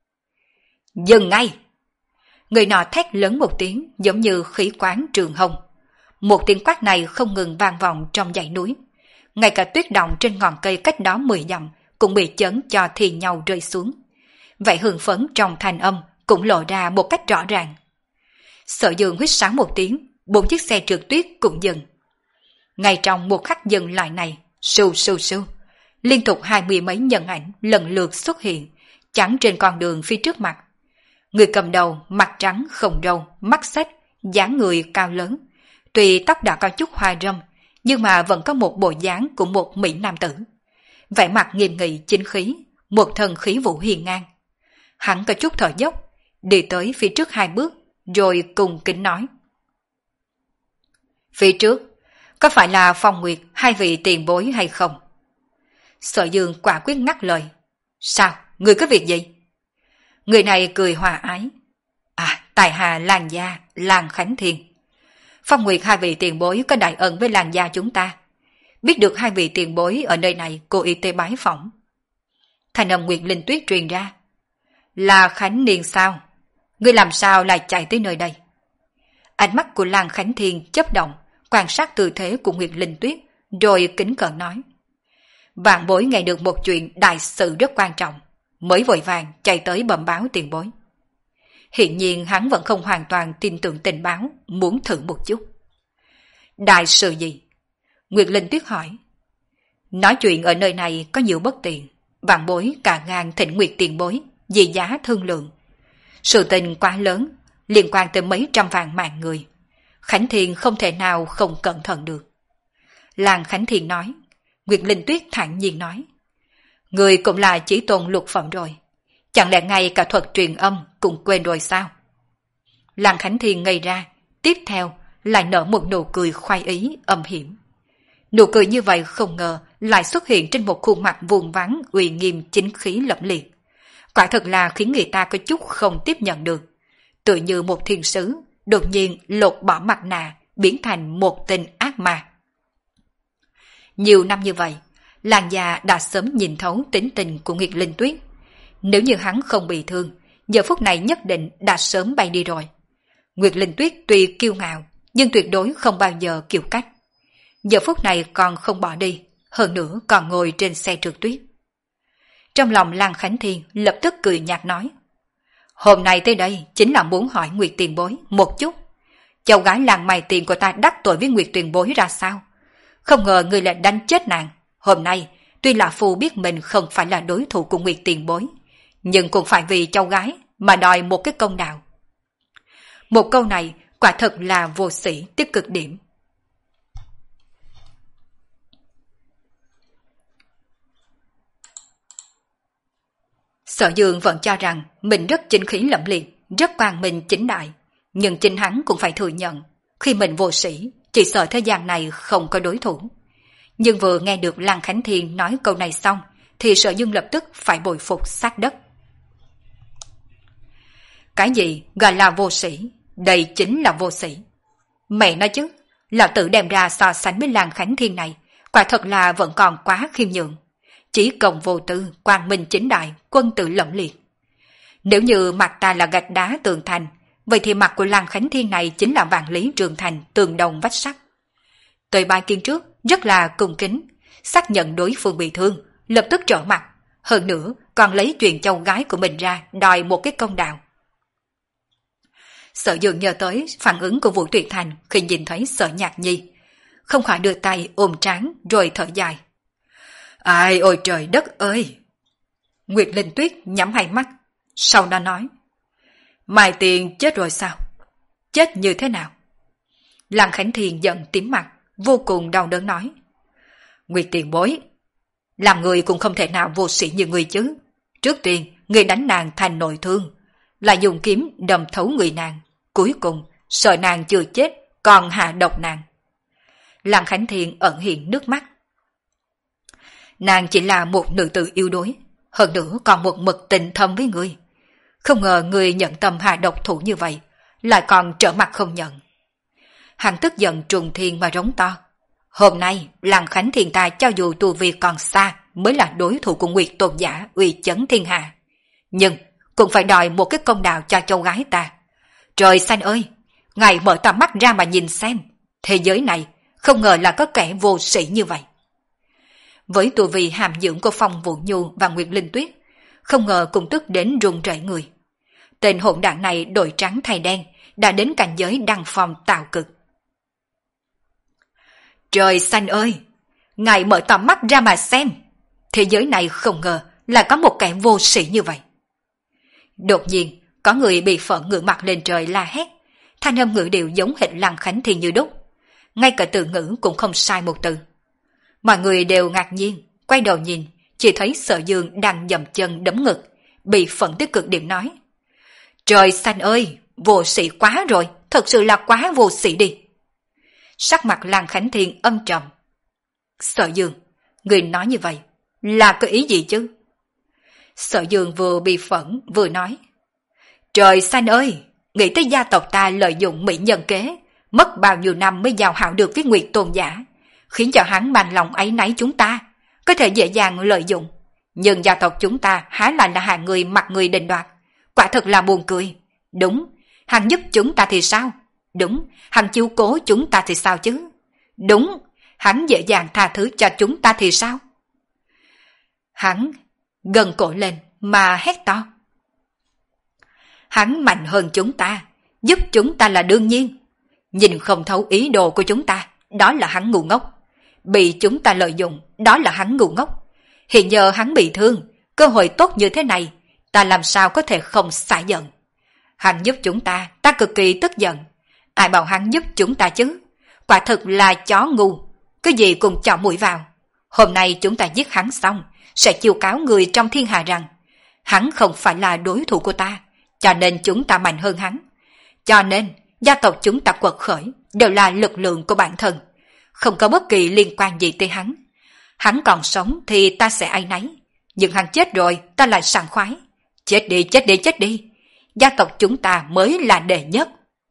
Dừng ngay! Người nọ thét lớn một tiếng giống như khí quán trường hồng. Một tiếng quát này không ngừng vang vọng trong dãy núi. Ngay cả tuyết động trên ngọn cây cách đó mười dặm cũng bị chấn cho thì nhau rơi xuống. Vậy hưng phấn trong thanh âm cũng lộ ra một cách rõ ràng. Sở Dương huýt sáo một tiếng, bốn chiếc xe trượt tuyết cũng dừng. Ngay trong một khắc dừng lại này, sưu sưu sưu, liên tục hai mươi mấy nhân ảnh lần lượt xuất hiện, chắn trên con đường phía trước mặt. Người cầm đầu mặt trắng không râu, mắt xếch, dáng người cao lớn, tuy tóc đã có chút hoa râm, nhưng mà vẫn có một bộ dáng của một mỹ nam tử. Vẻ mặt nghiêm nghị chính khí, một thần khí vũ hiền ngang. Hắn có chút thở dốc, đi tới phía trước hai bước, rồi cùng kính nói: phía trước, có phải là Phong Nguyệt hai vị tiền bối hay không? Sở Dương quả quyết ngắt lời: sao, người có việc gì? Người này cười hòa ái: à, tài hạ Lan gia, Lan Khánh Thiên. Phong Nguyệt hai vị tiền bối có đại ân với Lan gia chúng ta. Biết được hai vị tiền bối ở nơi này, cô y tế bái phỏng. Thành âm Nguyệt Linh Tuyết truyền ra: là Khánh Niên sao? Ngươi làm sao lại chạy tới nơi đây? Ánh mắt của Lan Khánh Thiên chớp động, quan sát tư thế của Nguyệt Linh Tuyết, rồi kính cẩn nói: vạn bối nghe được một chuyện đại sự rất quan trọng, mới vội vàng chạy tới bẩm báo tiền bối. Hiện nhiên hắn vẫn không hoàn toàn tin tưởng tình báo, muốn thử một chút. Đại sự gì? Nguyệt Linh Tuyết hỏi. Nói chuyện ở nơi này có nhiều bất tiện, vạn bối cả ngàn thỉnh Nguyệt tiền bối, vì giá thương lượng. Sự tình quá lớn, liên quan tới mấy trăm vạn mạng người. Khánh Thiên không thể nào không cẩn thận được. Lan Khánh Thiên nói. Nguyệt Linh Tuyết thản nhiên nói: người cũng là chỉ tôn lục phẩm rồi, chẳng lẽ ngay cả thuật truyền âm cũng quên rồi sao? Lan Khánh Thiên ngây ra, tiếp theo lại nở một nụ cười khoái ý âm hiểm. Nụ cười như vậy không ngờ lại xuất hiện trên một khuôn mặt vuông vắn uy nghiêm chính khí lẫm liệt. Quả thật là khiến người ta có chút không tiếp nhận được. Tự như một thiên sứ đột nhiên lột bỏ mặt nạ, biến thành một tên ác ma. Nhiều năm như vậy, Lan gia đã sớm nhìn thấu tính tình của Nguyệt Linh Tuyết. Nếu như hắn không bị thương, giờ phút này nhất định đã sớm bay đi rồi. Nguyệt Linh Tuyết tuy kiêu ngạo, nhưng tuyệt đối không bao giờ kiêu cách. Giờ phút này còn không bỏ đi, hơn nữa còn ngồi trên xe trượt tuyết. Trong lòng Lan Khánh Thiên lập tức cười nhạt nói: hôm nay tới đây chính là muốn hỏi Nguyệt tiền bối một chút. Cháu gái Lan Mai Tiền của ta đắc tội với Nguyệt tiền bối ra sao? Không ngờ người lại đánh chết nàng. Hôm nay, tuy là phu biết mình không phải là đối thủ của Nguyệt tiền bối, nhưng cũng phải vì cháu gái mà đòi một cái công đạo. Một câu này quả thật là vô sĩ tiếp cực điểm. Sở Dương vẫn cho rằng mình rất chính khí lẫm liệt, rất quang minh chính đại, nhưng chính hắn cũng phải thừa nhận, khi mình vô sĩ, chỉ sợ thế gian này không có đối thủ. Nhưng vừa nghe được Lan Khánh Thiên nói câu này xong, thì Sở Dương lập tức phải bồi phục sát đất. Cái gì gọi là vô sĩ? Đây chính là vô sĩ. Mẹ nói chứ, lão tử đem ra so sánh với Lan Khánh Thiên này, quả thật là vẫn còn quá khiêm nhường. Chỉ công vô tư, quang minh chính đại, quân tử lẫm liệt. Nếu như mặt ta là gạch đá tường thành, vậy thì mặt của Lan Khánh Thiên này chính là vạn lý trường thành, tường đồng vách sắt. Tới bài kiên trước rất là cung kính, xác nhận đối phương bị thương, lập tức trở mặt, hơn nữa còn lấy chuyện châu gái của mình ra đòi một cái công đạo. Sở Dương nhớ tới phản ứng của Vũ Tuyệt Thành khi nhìn thấy Sở Nhạc Nhi, không khỏi đưa tay ôm trán rồi thở dài. Ai ôi trời đất ơi! Nguyệt Linh Tuyết nhắm hai mắt, sau đó nói. Mai Tiền chết rồi sao? Chết như thế nào? Lăng Khánh Thiên giận tím mặt, vô cùng đau đớn nói. Nguyệt tiền bối, làm người cũng không thể nào vô sĩ như người chứ. Trước tiên, người đánh nàng thành nội thương, là dùng kiếm đâm thấu người nàng. Cuối cùng, sợ nàng chưa chết, còn hạ độc nàng. Lăng Khánh Thiên ẩn hiện nước mắt. Nàng chỉ là một nữ tử yếu đuối, hơn nữa còn một mực tình thâm với người. Không ngờ người nhận tâm hạ độc thủ như vậy, lại còn trở mặt không nhận. Hắn tức giận trùng thiên mà rống to. Hôm nay, Lăng Khánh Thiên ta cho dù tu vi còn xa mới là đối thủ của Nguyệt Tôn giả uy chấn thiên hạ. Nhưng cũng phải đòi một cái công đạo cho châu gái ta. Trời xanh ơi, ngài mở tầm mắt ra mà nhìn xem. Thế giới này không ngờ là có kẻ vô sĩ như vậy. Với tu vi hàm dưỡng của Phong Vũ Nhu và Nguyệt Linh Tuyết, không ngờ cũng tức đến run rẩy người. Tên hỗn đảng này đổi trắng thay đen, đã đến cảnh giới đăng phong tạo cực. Trời xanh ơi, ngài mở tầm mắt ra mà xem. Thế giới này không ngờ là có một kẻ vô sĩ như vậy. Đột nhiên, có người bị phẫn ngửa mặt lên trời la hét. Thanh âm ngữ điệu giống hệt Lăng Khánh Thiên như đúc. Ngay cả từ ngữ cũng không sai một từ. Mọi người đều ngạc nhiên, quay đầu nhìn, chỉ thấy Sở Dương đang dậm chân đấm ngực, bị phẫn tới cực điểm nói. Trời xanh ơi, vô sĩ quá rồi, thật sự là quá vô sĩ đi. Sắc mặt Lăng Khánh Thiên âm trầm. Sở Dương, người nói như vậy, là có ý gì chứ? Sở Dương vừa bị phẫn vừa nói. Trời xanh ơi, nghĩ tới gia tộc ta lợi dụng mỹ nhân kế, mất bao nhiêu năm mới giao hảo được với Nguyệt Tôn giả, khiến cho hắn mang lòng áy náy chúng ta, có thể dễ dàng lợi dụng. Nhưng gia tộc chúng ta há lại là hạng người mặc người định đoạt, quả thật là buồn cười. Đúng, hắn giúp chúng ta thì sao? Đúng, hắn chiếu cố chúng ta thì sao chứ? Đúng, hắn dễ dàng tha thứ cho chúng ta thì sao? Hắn gần cổ lên mà hét to. Hắn mạnh hơn chúng ta, giúp chúng ta là đương nhiên. Nhìn không thấu ý đồ của chúng ta, đó là hắn ngu ngốc. Bị chúng ta lợi dụng, đó là hắn ngu ngốc. Hiện giờ hắn bị thương, cơ hội tốt như thế này, ta làm sao có thể không xả giận. Hắn giúp chúng ta, ta cực kỳ tức giận. Ai bảo hắn giúp chúng ta chứ? Quả thực là chó ngu, cái gì cũng chọ mũi vào. Hôm nay chúng ta giết hắn xong, sẽ chiêu cáo người trong thiên hạ rằng hắn không phải là đối thủ của ta, cho nên chúng ta mạnh hơn hắn. Cho nên, gia tộc chúng ta quật khởi đều là lực lượng của bản thân, không có bất kỳ liên quan gì tới hắn. Hắn còn sống thì ta sẽ áy náy, nhưng hắn chết rồi ta lại sảng khoái. Chết đi, chết đi, chết đi. Gia tộc chúng ta mới là đệ nhất.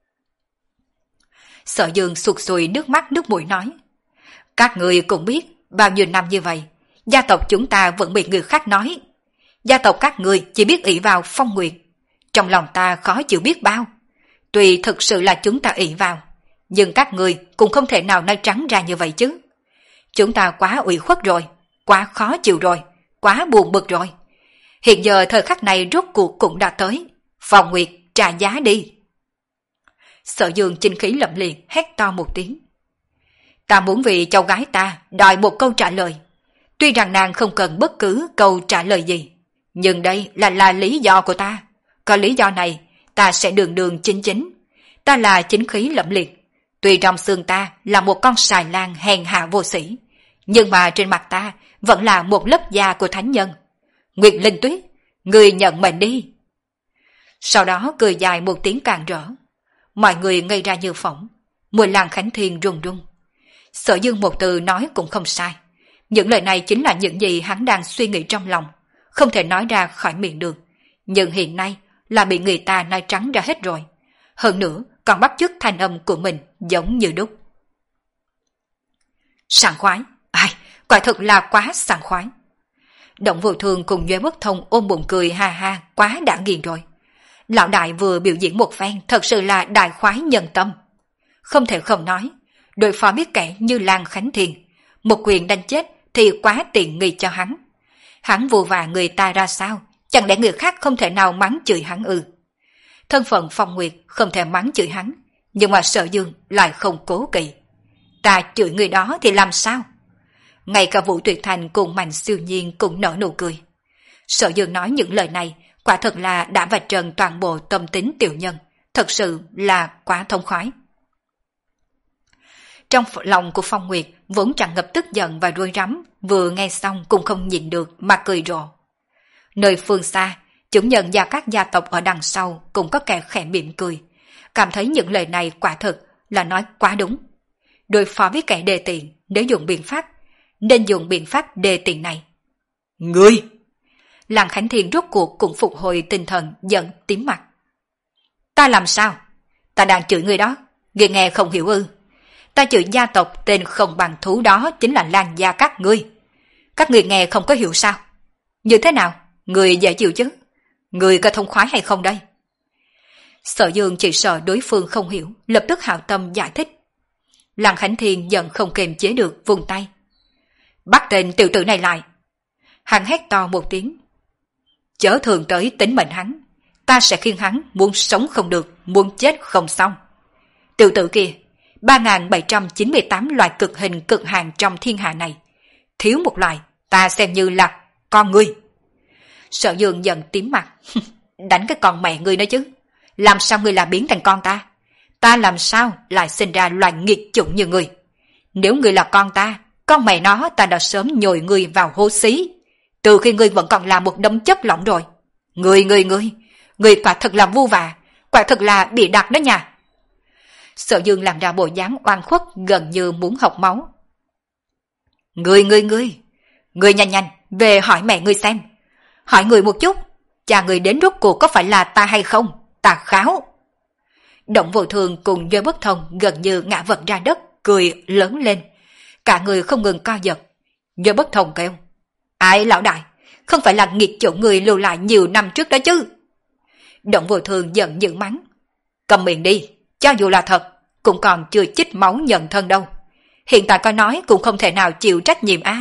Sở Dương sụt sùi nước mắt nước mũi nói. Các người cũng biết, bao nhiêu năm như vậy, gia tộc chúng ta vẫn bị người khác nói. Gia tộc các người chỉ biết ỷ vào Phong Nguyệt. Trong lòng ta khó chịu biết bao. Tuy thực sự là chúng ta ỷ vào, nhưng các người cũng không thể nào nói trắng ra như vậy chứ. Chúng ta quá ủy khuất rồi, quá khó chịu rồi, quá buồn bực rồi. Hiện giờ thời khắc này rốt cuộc cũng đã tới. Phong Nguyệt trả giá đi. Sở Dương chinh khí lẫm liệt hét to một tiếng. Ta muốn vì cháu gái ta đòi một câu trả lời. Tuy rằng nàng không cần bất cứ câu trả lời gì, nhưng đây là là lý do của ta. Có lý do này, ta sẽ đường đường chính chính. Ta là chính khí lẫm liệt. Tuy trong xương ta là một con xài lang hèn hạ vô sĩ, nhưng mà trên mặt ta vẫn là một lớp da của thánh nhân. Nguyệt Linh Tuyết, người nhận mệnh đi. Sau đó cười dài một tiếng càng rỡ. Mọi người ngây ra như phỏng. Mùi Lăng Khánh Thiên run run. Sở Dương một từ nói cũng không sai. Những lời này chính là những gì hắn đang suy nghĩ trong lòng, không thể nói ra khỏi miệng được. Nhưng hiện nay là bị người ta nói trắng ra hết rồi. Hơn nữa còn bắt chước thanh âm của mình giống như đúc. Sảng khoái, ai, quả thực là quá sảng khoái. Động Vô Thường cùng Duệ Bất Thông ôm bụng cười ha ha, quá đã nghiền rồi. Lão đại vừa biểu diễn một phen thật sự là đại khoái nhân tâm. Không thể không nói, đối phó biết kẻ như Lan Khánh Thiên, một quyền đánh chết thì quá tiện nghi cho hắn. Hắn vù vạ người ta ra sao, chẳng lẽ người khác không thể nào mắng chửi hắn ư? Thân phận Phong Nguyệt không thể mắng chửi hắn, nhưng mà Sở Dương lại không cố kỵ. Ta chửi người đó thì làm sao? Ngay cả Vũ Tuyệt Thành cùng Mạnh Siêu Nhiên cũng nở nụ cười. Sở Dương nói những lời này quả thật là đã vạch trần toàn bộ tâm tính tiểu nhân, thật sự là quá thông khoái. Trong lòng của Phong Nguyệt vốn tràn ngập tức giận và rối rắm, vừa nghe xong cũng không nhịn được mà cười rộ. Nơi phương xa, chúng nhân gia các gia tộc ở đằng sau cũng có kẻ khẽ mỉm cười, cảm thấy những lời này quả thực là nói quá đúng. Đối phó với kẻ đề tiện, nếu dùng biện pháp, nên dùng biện pháp đề tiện này. Ngươi! Lăng Khánh Thiên rốt cuộc cũng phục hồi tinh thần, giận tím mặt. Ta làm sao? Ta đang chửi người đó, ngươi nghe không hiểu ư? Ta chửi gia tộc tên không bằng thú đó chính là Lan gia các ngươi. Các ngươi nghe không có hiểu sao? Như thế nào? Ngươi dễ chịu chứ? Ngươi có thông khoái hay không đây? Sở Dương chỉ sợ đối phương không hiểu, lập tức hảo tâm giải thích. Lăng Khánh Thiên giận không kiềm chế được, vùng tay. Bắt tên tiểu tử này lại. Hắn hét to một tiếng. Chớ thường tới tính mệnh hắn, ta sẽ khiến hắn muốn sống không được, muốn chết không xong. Tiểu tử kia, ba nghìn bảy trăm chín mươi tám loại cực hình cực hạn trong thiên hạ này, thiếu một loại, ta xem như là con ngươi. Sở Dương giận tím mặt. Đánh cái con mẹ ngươi nói chứ, làm sao ngươi là biến thành con ta? Ta làm sao lại sinh ra loài nghiệt chủng như ngươi? Nếu ngươi là con ta, con mẹ nó ta đã sớm nhồi ngươi vào hố xí, từ khi ngươi vẫn còn là một đống chất lỏng rồi. Ngươi ngươi ngươi, ngươi quả thật là vu vạ, quả thật là bị đặt đó nha. Sở Dương làm ra bộ dáng oan khuất gần như muốn học máu. Ngươi ngươi ngươi, ngươi nhanh nhanh về hỏi mẹ ngươi xem, hỏi người một chút, cha người đến rốt cuộc có phải là ta hay không? Ta kháo. Động Vô Thường cùng Duệ Bất Thông gần như ngã vật ra đất, cười lớn lên, cả người không ngừng co giật. Duệ Bất Thông kêu, ai lão đại, không phải là nghiệt chủ người lưu lại nhiều năm trước đó chứ? Động Vô Thường giận dữ mắng, cầm miệng đi, cho dù là thật, cũng còn chưa chích máu nhận thân đâu. Hiện tại coi nói cũng không thể nào chịu trách nhiệm a. À.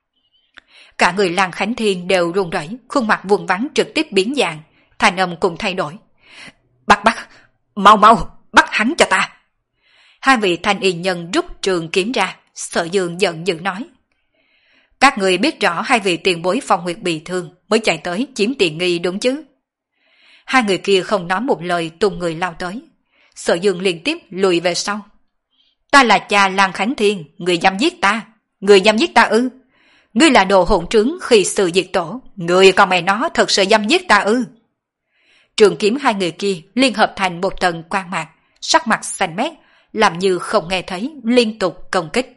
Cả người Lan Khánh Thiên đều run rẩy, khuôn mặt vuông vắn trực tiếp biến dạng, thanh âm cũng thay đổi. Bắt bắt, mau mau, bắt hắn cho ta. Hai vị thanh y nhân rút trường kiếm ra, Sở Dương giận dữ nói. Các người biết rõ hai vị tiền bối Phong Nguyệt bị thương mới chạy tới chiếm tiện nghi đúng chứ? Hai người kia không nói một lời tung người lao tới. Sở Dương liên tiếp lùi về sau. Ta là cha Lan Khánh Thiên, người dám giết ta, người dám giết ta ư? Ngươi là đồ hỗn trứng khi sự diệt tổ, người con mẹ nó thật sự dám giết ta ư? Trường kiếm hai người kia liên hợp thành một tầng quang mạc, sắc mặt xanh mét, làm như không nghe thấy, liên tục công kích.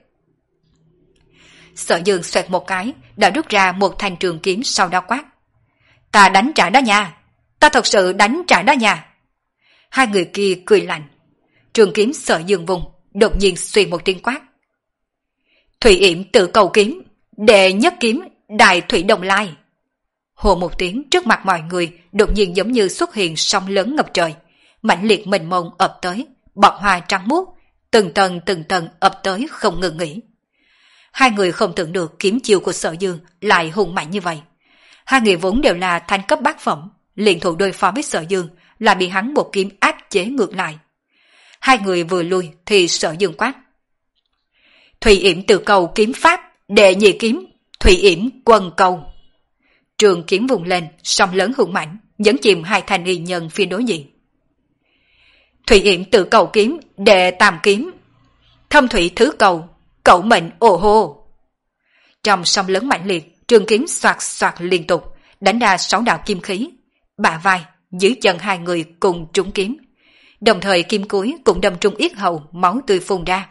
Sở Dương xoẹt một cái, đã rút ra một thanh trường kiếm sau đó quát. Ta đánh trả đó nha, ta thật sự đánh trả đó nha. Hai người kia cười lạnh. Trường kiếm Sở Dương vùng, đột nhiên suy một tiếng quát. Thủy Yểm tự cầu kiếm, đệ nhất kiếm, đại thủy đồng lai. Hồ một tiếng trước mặt mọi người, đột nhiên giống như xuất hiện sóng lớn ngập trời, mãnh liệt mênh mông ập tới, bọt hoa trắng muốt, từng tầng từng tầng ập tới không ngừng nghỉ. Hai người không tưởng được kiếm chiêu của Sở Dương lại hùng mạnh như vậy. Hai người vốn đều là thanh cấp bát phẩm, liên thủ đối phó với Sở Dương là bị hắn một kiếm áp chế ngược lại. Hai người vừa lui thì Sở Dương quát. Thủy Yểm tự cầu kiếm pháp, đệ nhị kiếm, Thủy Yểm quân cầu. Trường kiếm vùng lên, sóng lớn hùng mạnh, nhấn chìm hai thanh y nhân phía đối diện. Thủy Yểm tự cầu kiếm, đệ tam kiếm, thâm thủy thứ cầu, cẩu mệnh ồ hô. Trong sóng lớn mạnh liệt, trường kiếm xoạt xoạt liên tục, đánh ra sáu đạo kim khí, bả vai, dưới chân hai người cùng trúng kiếm. Đồng thời kim cuối cũng đâm trúng yết hầu, máu tươi phun ra.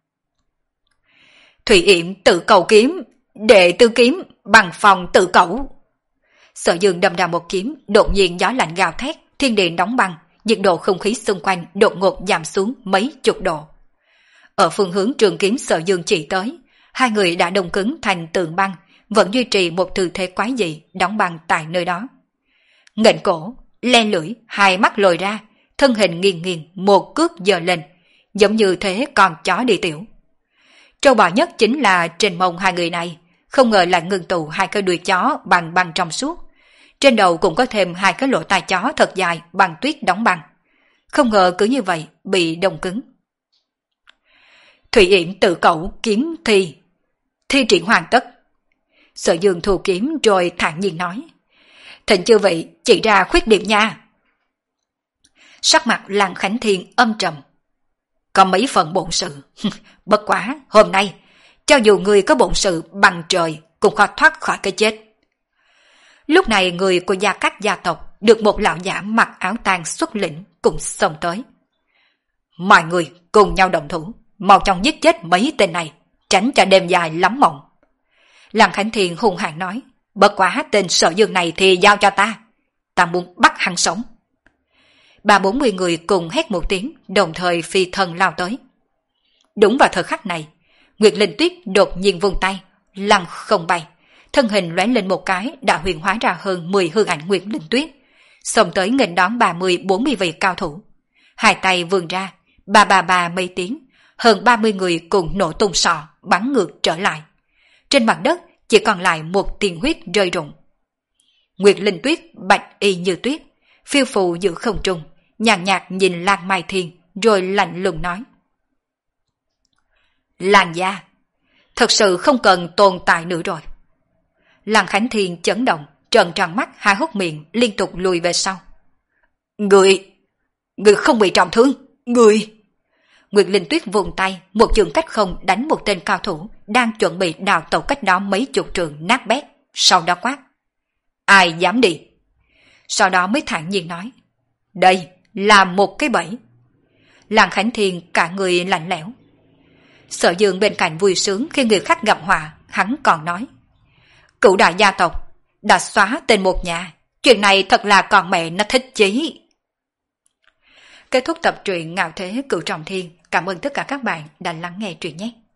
Thủy Yểm tự cầu kiếm, đệ tư kiếm, bằng phòng tự cẩu. Sở Dương đâm ra một kiếm, đột nhiên gió lạnh gào thét, thiên địa đóng băng, nhiệt độ không khí xung quanh đột ngột giảm xuống mấy chục độ. Ở phương hướng trường kiếm Sở Dương chỉ tới, hai người đã đông cứng thành tượng băng, vẫn duy trì một tư thế quái dị đóng băng tại nơi đó. Nghệnh cổ, le lưỡi, hai mắt lồi ra, thân hình nghiêng nghiêng, một cước giơ lên, giống như thế con chó đi tiểu. Trâu bò nhất chính là trên mông hai người này, không ngờ lại ngưng tụ hai cái đuôi chó bằng băng trong suốt. Trên đầu cũng có thêm hai cái lỗ tai chó thật dài bằng tuyết đóng băng. Không ngờ cứ như vậy bị đông cứng. Thủy Yển tự cẩu kiếm thi, thi triển hoàn tất. Sở Dương thu kiếm rồi thản nhiên nói, thịnh chư vị chỉ ra khuyết điểm nha. Sắc mặt Lăng Khánh Thiên âm trầm, có mấy phần bổn sự. Bất quá hôm nay, cho dù người có bổn sự bằng trời cũng khó thoát khỏi cái chết. Lúc này người của Gia Cát gia tộc được một lão giả mặc áo tang xuất lĩnh cùng xông tới. Mọi người cùng nhau đồng thủ, mau chóng giết chết mấy tên này, tránh cho đêm dài lắm mộng. Lăng Khánh Thiên hung hãn nói, bất quá tên Sở Dương này thì giao cho ta, ta muốn bắt hắn sống. Ba bốn mươi người cùng hét một tiếng, đồng thời phi thân lao tới. Đúng vào thời khắc này, Nguyệt Linh Tuyết đột nhiên vung tay, lăng không bay, thân hình lóe lên một cái đã huyền hóa ra hơn mười hư ảnh Nguyệt Linh Tuyết, xông tới nghênh đón ba mươi bốn mươi vị cao thủ. Hai tay vươn ra, ba ba ba mấy tiếng, hơn ba mươi người cùng nổ tung sọ, bắn ngược trở lại. Trên mặt đất chỉ còn lại một tiền huyết rơi rụng. Nguyệt Linh Tuyết bạch y như tuyết, phiêu phù giữa không trung, nhàn nhạt nhìn Lan Mai Thiên rồi lạnh lùng nói, Lan gia, thật sự không cần tồn tại nữa rồi. Lan Khánh Thiên chấn động, trợn tròn mắt, hai hốc miệng liên tục lùi về sau. Người, người không bị trọng thương, người. Nguyệt Linh Tuyết vùng tay, một trường cách không đánh một tên cao thủ đang chuẩn bị đào tẩu cách đó mấy chục trường nát bét, sau đó quát, ai dám đi. Sau đó mới thản nhiên nói, đây là một cái bẫy. Lan Khánh Thiên cả người lạnh lẽo. Sở Dương bên cạnh vui sướng khi người khách gặp họa, hắn còn nói, cửu đại gia tộc đã xóa tên một nhà, chuyện này thật là con mẹ nó thích chí. Kết thúc tập truyện Ngạo Thế Cửu Trọng Thiên. Cảm ơn tất cả các bạn đã lắng nghe truyện nhé.